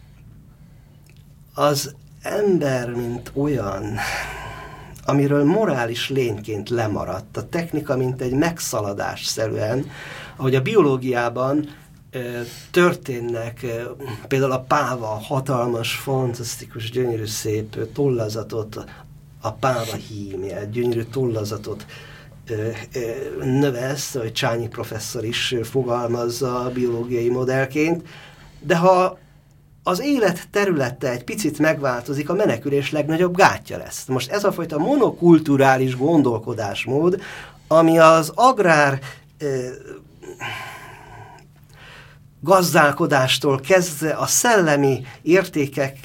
Speaker 2: az ember, mint olyan, amiről morális lényként lemaradt, a technika, mint egy megszaladásszerűen, ahogy a biológiában történnek, például a páva hatalmas, fantasztikus, gyönyörű, szép tollazatot, a páva hímje, gyönyörű tollazatot növesz, hogy Csányi professzor is fogalmazza a biológiai modellként, de ha az élet területe egy picit megváltozik, a menekülés legnagyobb gátja lesz. Most ez a fajta monokulturális gondolkodásmód, ami az agrár gazdálkodástól kezdve a szellemi értékek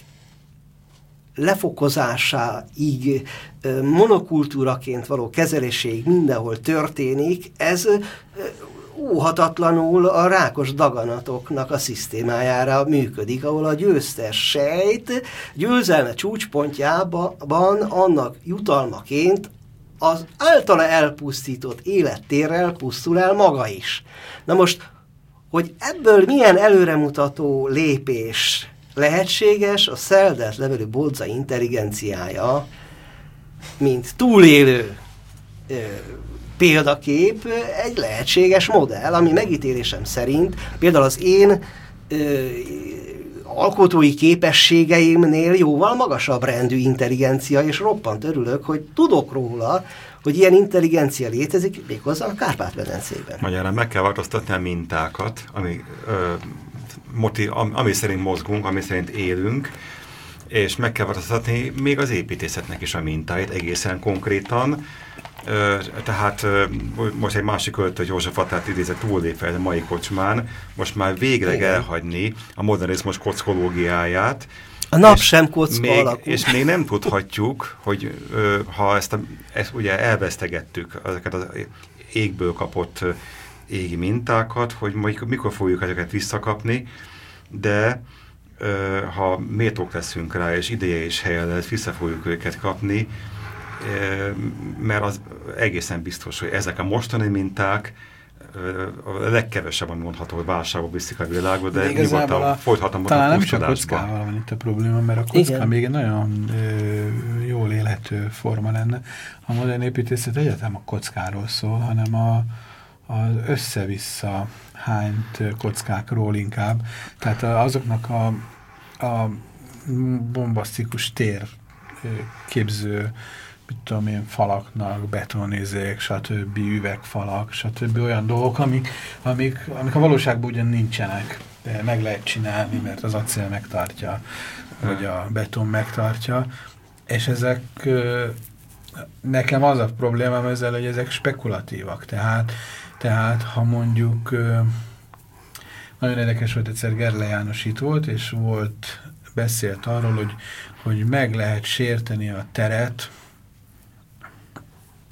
Speaker 2: lefokozásáig, monokultúraként való kezeléséig mindenhol történik, ez óhatatlanul a rákos daganatoknak a szisztémájára működik, ahol a győztes sejt győzelme csúcspontjában annak jutalmaként az általa elpusztított élettérrel pusztul el maga is. Na most, hogy ebből milyen előremutató lépés lehetséges, a szeldelt levelő Bodza intelligenciája, mint túlélő ö, példakép, egy lehetséges modell, ami megítélésem szerint például az én ö, alkotói képességeimnél jóval magasabb rendű intelligencia, és roppant örülök, hogy tudok róla, hogy ilyen intelligencia létezik, méghozzá a Kárpát-medencében.
Speaker 3: Magyarán meg kell változtatni a mintákat, ami, ö, motiv, ami szerint mozgunk, ami szerint élünk, és meg kell változtatni még az építészetnek is a mintáit egészen konkrétan. Ö, tehát ö, most egy másik költő, József Attilát idézett túllépve a mai kocsmán, most már végleg Igen. elhagyni a modernizmus kockológiáját.
Speaker 2: A nap sem kocka
Speaker 3: még,
Speaker 2: alakú.
Speaker 3: És még nem tudhatjuk, hogy ö, ha ezt, a, ezt ugye elvesztegettük, ezeket az égből kapott égi mintákat, hogy mikor fogjuk ezeket visszakapni, de ö, ha méltók leszünk rá, és ideje és helye lesz, vissza fogjuk őket kapni, ö, mert az egészen biztos, hogy ezek a mostani minták ö, a legkevesebb, ami mondható, hogy válságba viszik a világot, de nyugodtan folytatom.
Speaker 1: Talán nem is a kockával van itt a probléma, mert a kocka Igen. még egy nagyon ö, jól élhető forma lenne. A modern építészet egyetem a kockáról szól, hanem a az össze-vissza hányt kockákról inkább. Tehát azoknak a, a bombasztikus tér képző, mit tudom én, falaknak, betonézék, stb. Üvegfalak, stb. Olyan dolgok, amik, amik, amik a valóságban ugyan nincsenek, de meg lehet csinálni, mert az acél megtartja, vagy a beton megtartja, és ezek nekem az a problémám ezzel, hogy ezek spekulatívak, tehát Tehát, ha mondjuk, nagyon érdekes volt, egyszer Gerle János itt volt, és volt, beszélt arról, hogy, hogy meg lehet sérteni a teret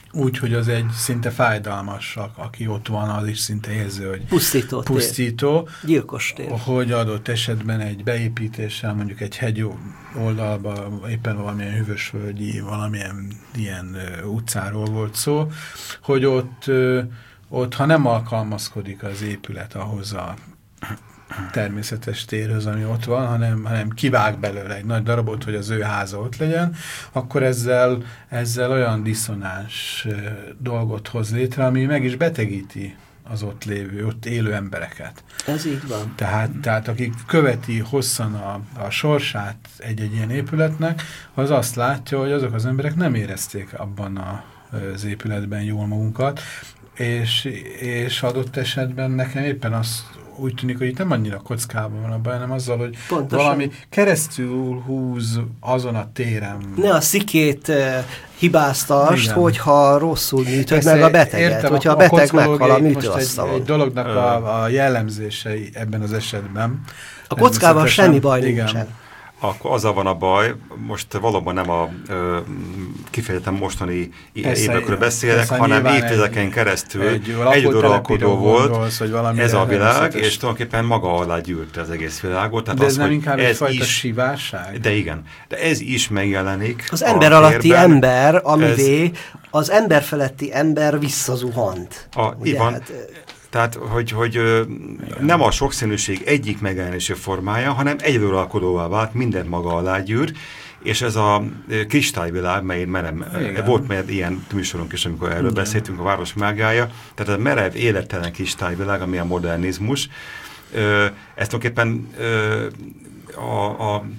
Speaker 1: úgy, hogy az egy szinte fájdalmas, aki ott van, az is szinte érző, hogy
Speaker 2: pusztító,
Speaker 1: pusztító
Speaker 2: gyilkos tér.
Speaker 1: Hogy adott esetben egy beépítéssel, mondjuk egy hegy oldalba, éppen valamilyen hűvösvölgyi, valamilyen ilyen utcáról volt szó, hogy ott, ott ha nem alkalmazkodik az épület ahhoz a természetes térhöz, ami ott van, hanem, hanem kivág belőle egy nagy darabot, hogy az ő háza ott legyen, akkor ezzel, ezzel olyan diszonáns dolgot hoz létre, ami meg is betegíti az ott lévő, ott élő embereket.
Speaker 2: Ez így van.
Speaker 1: Tehát, tehát akik követi hosszan a, a sorsát egy-egy ilyen épületnek, az azt látja, hogy azok az emberek nem érezték abban a, az épületben jól magunkat, és, és adott esetben nekem éppen az úgy tűnik, hogy itt nem annyira kockában van a baj, hanem azzal, hogy pontosan valami keresztül húz azon a téren.
Speaker 2: Ne a szikét uh, hibáztasd, hogyha rosszul műtöd meg a beteget.
Speaker 1: Értem,
Speaker 2: hogyha a, a beteg meghal a műtőasztalon.
Speaker 1: Egy, egy dolognak a, a jellemzései ebben az esetben.
Speaker 2: A kockával semmi baj nincsen.
Speaker 3: Akkor azzal van a baj, most valóban nem a ö, kifejezetten mostani évekről beszélek, persze, hanem évtizedeken egy, keresztül egy, egy uralkodó volt gondolsz, ez a világ, és tulajdonképpen maga alá gyűrte az egész világot. Tehát
Speaker 1: de ez
Speaker 3: az,
Speaker 1: nem inkább egyfajta
Speaker 3: is,
Speaker 1: sivárság?
Speaker 3: De igen, de ez is megjelenik.
Speaker 2: Az ember alatti térben, ember, amivé ez, az ember feletti ember visszazuhant.
Speaker 3: A, így van. Hát, Tehát, hogy, hogy nem a sokszínűség egyik megjelenési formája, hanem egyeduralkodóvá vált, mindent maga alá gyűr, és ez a kristályvilág, mely merem, volt már ilyen műsorunk is, amikor erről igen. beszéltünk, a város mágiája, tehát a merev, élettelen kristályvilág, ami a modernizmus, ez tulajdonképpen a, a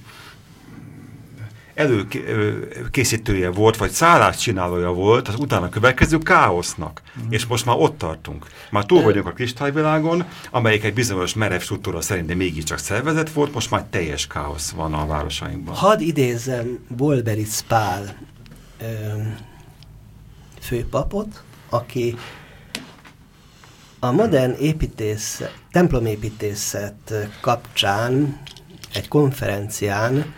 Speaker 3: előkészítője volt, vagy szálláscsinálója volt az utána következő káosznak. Mm. És most már ott tartunk. Már túl vagyunk a kristályvilágon, amelyik egy bizonyos merev struktúra szerint, de mégiscsak szervezet volt, most már teljes káosz van a városainkban.
Speaker 2: Hadd idézzem Bolberitz Pál ö, főpapot, aki a modern építész, templomépítészet kapcsán egy konferencián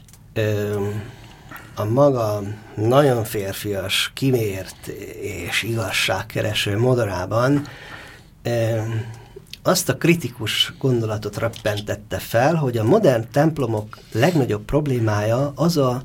Speaker 2: a maga nagyon férfias, kimért és igazságkereső modorában azt a kritikus gondolatot röppentette fel, hogy a modern templomok legnagyobb problémája az a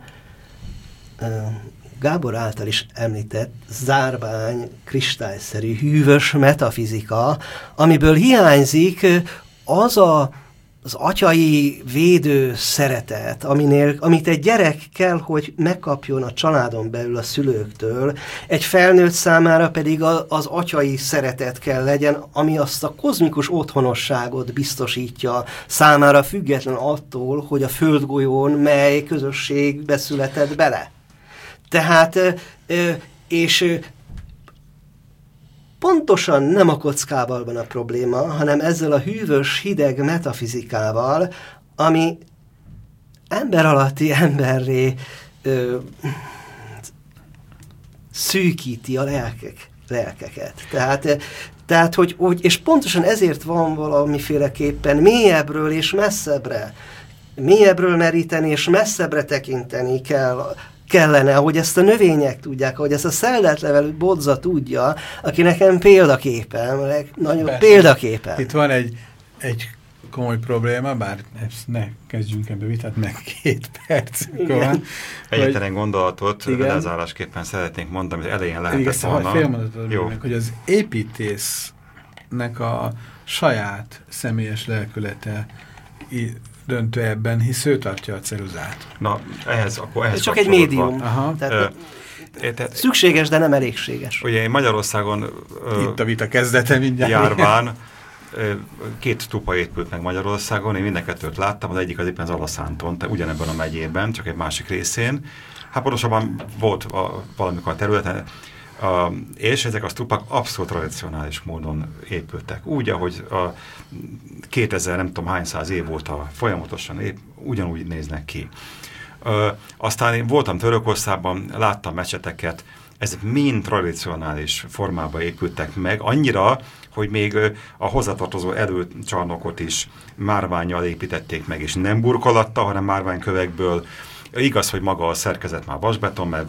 Speaker 2: Gábor által is említett zárvány, kristályszerű, hűvös metafizika, amiből hiányzik az a az atyai védő szeretet, aminél, amit egy gyerek kell, hogy megkapjon a családon belül a szülőktől, egy felnőtt számára pedig a, az atyai szeretet kell legyen, ami azt a kozmikus otthonosságot biztosítja számára független attól, hogy a földgolyón mely közösségbe született bele. Tehát, és pontosan nem a kockával van a probléma, hanem ezzel a hűvös, hideg metafizikával, ami ember alatti emberré ö, szűkíti a lelkek, lelkeket. Tehát, tehát hogy, hogy, és pontosan ezért van valamiféleképpen mélyebbről és messzebbre, mélyebbről meríteni és messzebbre tekinteni kell, kellene, ahogy ezt a növények tudják, ahogy ezt a szelletlevelű bodza tudja, aki nekem példaképem, nagyon példaképen.
Speaker 1: Itt van egy, egy komoly probléma, bár ezt ne kezdjünk ebbe vitát, meg két percünk van.
Speaker 3: Egyetlen gondolatot lezárásképpen szeretnénk mondani, hogy elején lehetett volna.
Speaker 1: Fél mondatot meg, hogy az építésznek a saját személyes lelkülete döntő ebben, hisz ő tartja a ceruzát.
Speaker 3: Na, ehhez, akkor ehhez
Speaker 2: ez csak egy médium.
Speaker 1: Aha.
Speaker 2: Tehát ö, tehát, szükséges, de nem elégséges.
Speaker 3: Ugye én Magyarországon
Speaker 1: ö, itt a vita kezdete mindjárt.
Speaker 3: Járván ö, két tupa épült meg Magyarországon, én mind kettőt láttam, az egyik az éppen az Alaszánton, ugyanebben a megyében, csak egy másik részén. Hát pontosabban volt a, valamikor a területen, Uh, és ezek a stupák abszolút tradicionális módon épültek. Úgy, ahogy a kétezer nem tudom hány száz év óta folyamatosan ép, ugyanúgy néznek ki. Uh, aztán én voltam Törökországban, láttam mecseteket, ezek mind tradicionális formában épültek meg, annyira, hogy még a hozzátartozó előcsarnokot is márvánnyal építették meg, és nem burkolatta, hanem márványkövekből. Igaz, hogy maga a szerkezet már vasbeton, mert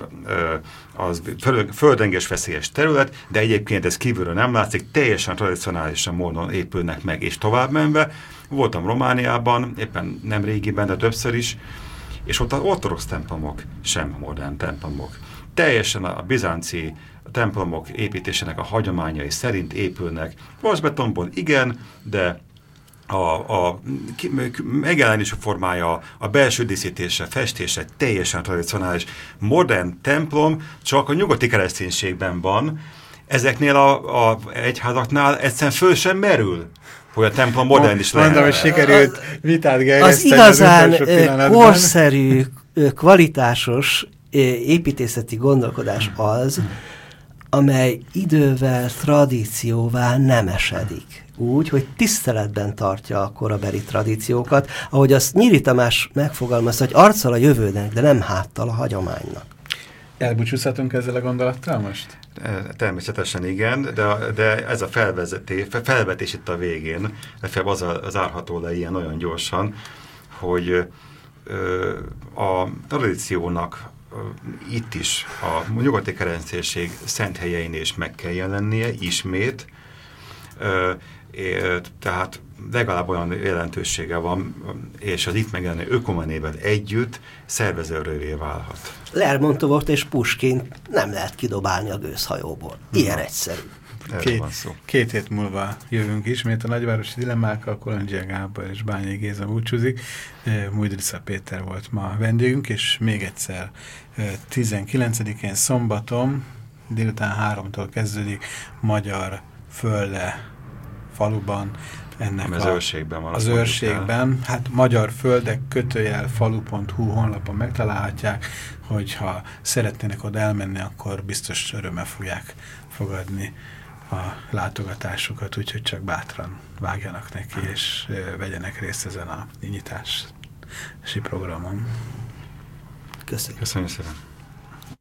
Speaker 3: az földrengés veszélyes terület, de egyébként ez kívülről nem látszik, teljesen tradicionálisan módon épülnek meg, és tovább menve. Voltam Romániában, éppen nem régiben, de többször is, és ott az ortodox templomok sem modern templomok. Teljesen a bizánci templomok építésének a hagyományai szerint épülnek. Vasbetonból igen, de a, a megjelenési formája, a belső díszítése, festése teljesen tradicionális. Modern templom csak a nyugati kereszténységben van. Ezeknél a, a egyházaknál egyszerűen föl sem merül, hogy a templom modern is lehet.
Speaker 1: Mondom, hogy sikerült vitát
Speaker 2: Az
Speaker 1: gerjeszteni
Speaker 2: igazán
Speaker 1: az
Speaker 2: korszerű, kvalitásos építészeti gondolkodás az, amely idővel, tradícióvá nem esedik. Úgy, hogy tiszteletben tartja a korabeli tradíciókat, ahogy azt Nyíri Tamás megfogalmazta, hogy arccal a jövőnek, de nem háttal a hagyománynak.
Speaker 1: Elbúcsúzhatunk ezzel a gondolattal most?
Speaker 3: Természetesen igen, de, de ez a felvezetés, felvetés itt a végén, legfeljebb az, az árható le ilyen nagyon gyorsan, hogy ö, a tradíciónak ö, itt is a nyugati kereszténység szent helyein is meg kell jelennie, ismét, ö, é, tehát legalább olyan jelentősége van, és az itt megjelenő ökumenével együtt szervezőrővé válhat.
Speaker 2: Lermontovot és Puskin nem lehet kidobálni a gőzhajóból. Ilyen egyszerű.
Speaker 1: Két, két hét múlva jövünk ismét a nagyvárosi dilemmákkal, Kolondzsia Gábor és Bányai Géza búcsúzik. Mújdrica Péter volt ma a vendégünk, és még egyszer tizenkilencedikén szombaton délután háromtól kezdődik Magyar Földe faluban, ennek
Speaker 3: az
Speaker 1: a,
Speaker 3: őrségben van.
Speaker 1: Az őrségben, hát Magyar Földek kötőjel falu pont hu honlapon megtalálhatják, hogyha szeretnének oda elmenni, akkor biztos örömmel fogják fogadni a látogatásukat, úgyhogy csak bátran vágjanak neki, és vegyenek részt ezen a nyitási programon.
Speaker 2: Köszönjük.
Speaker 3: Köszönjük szépen.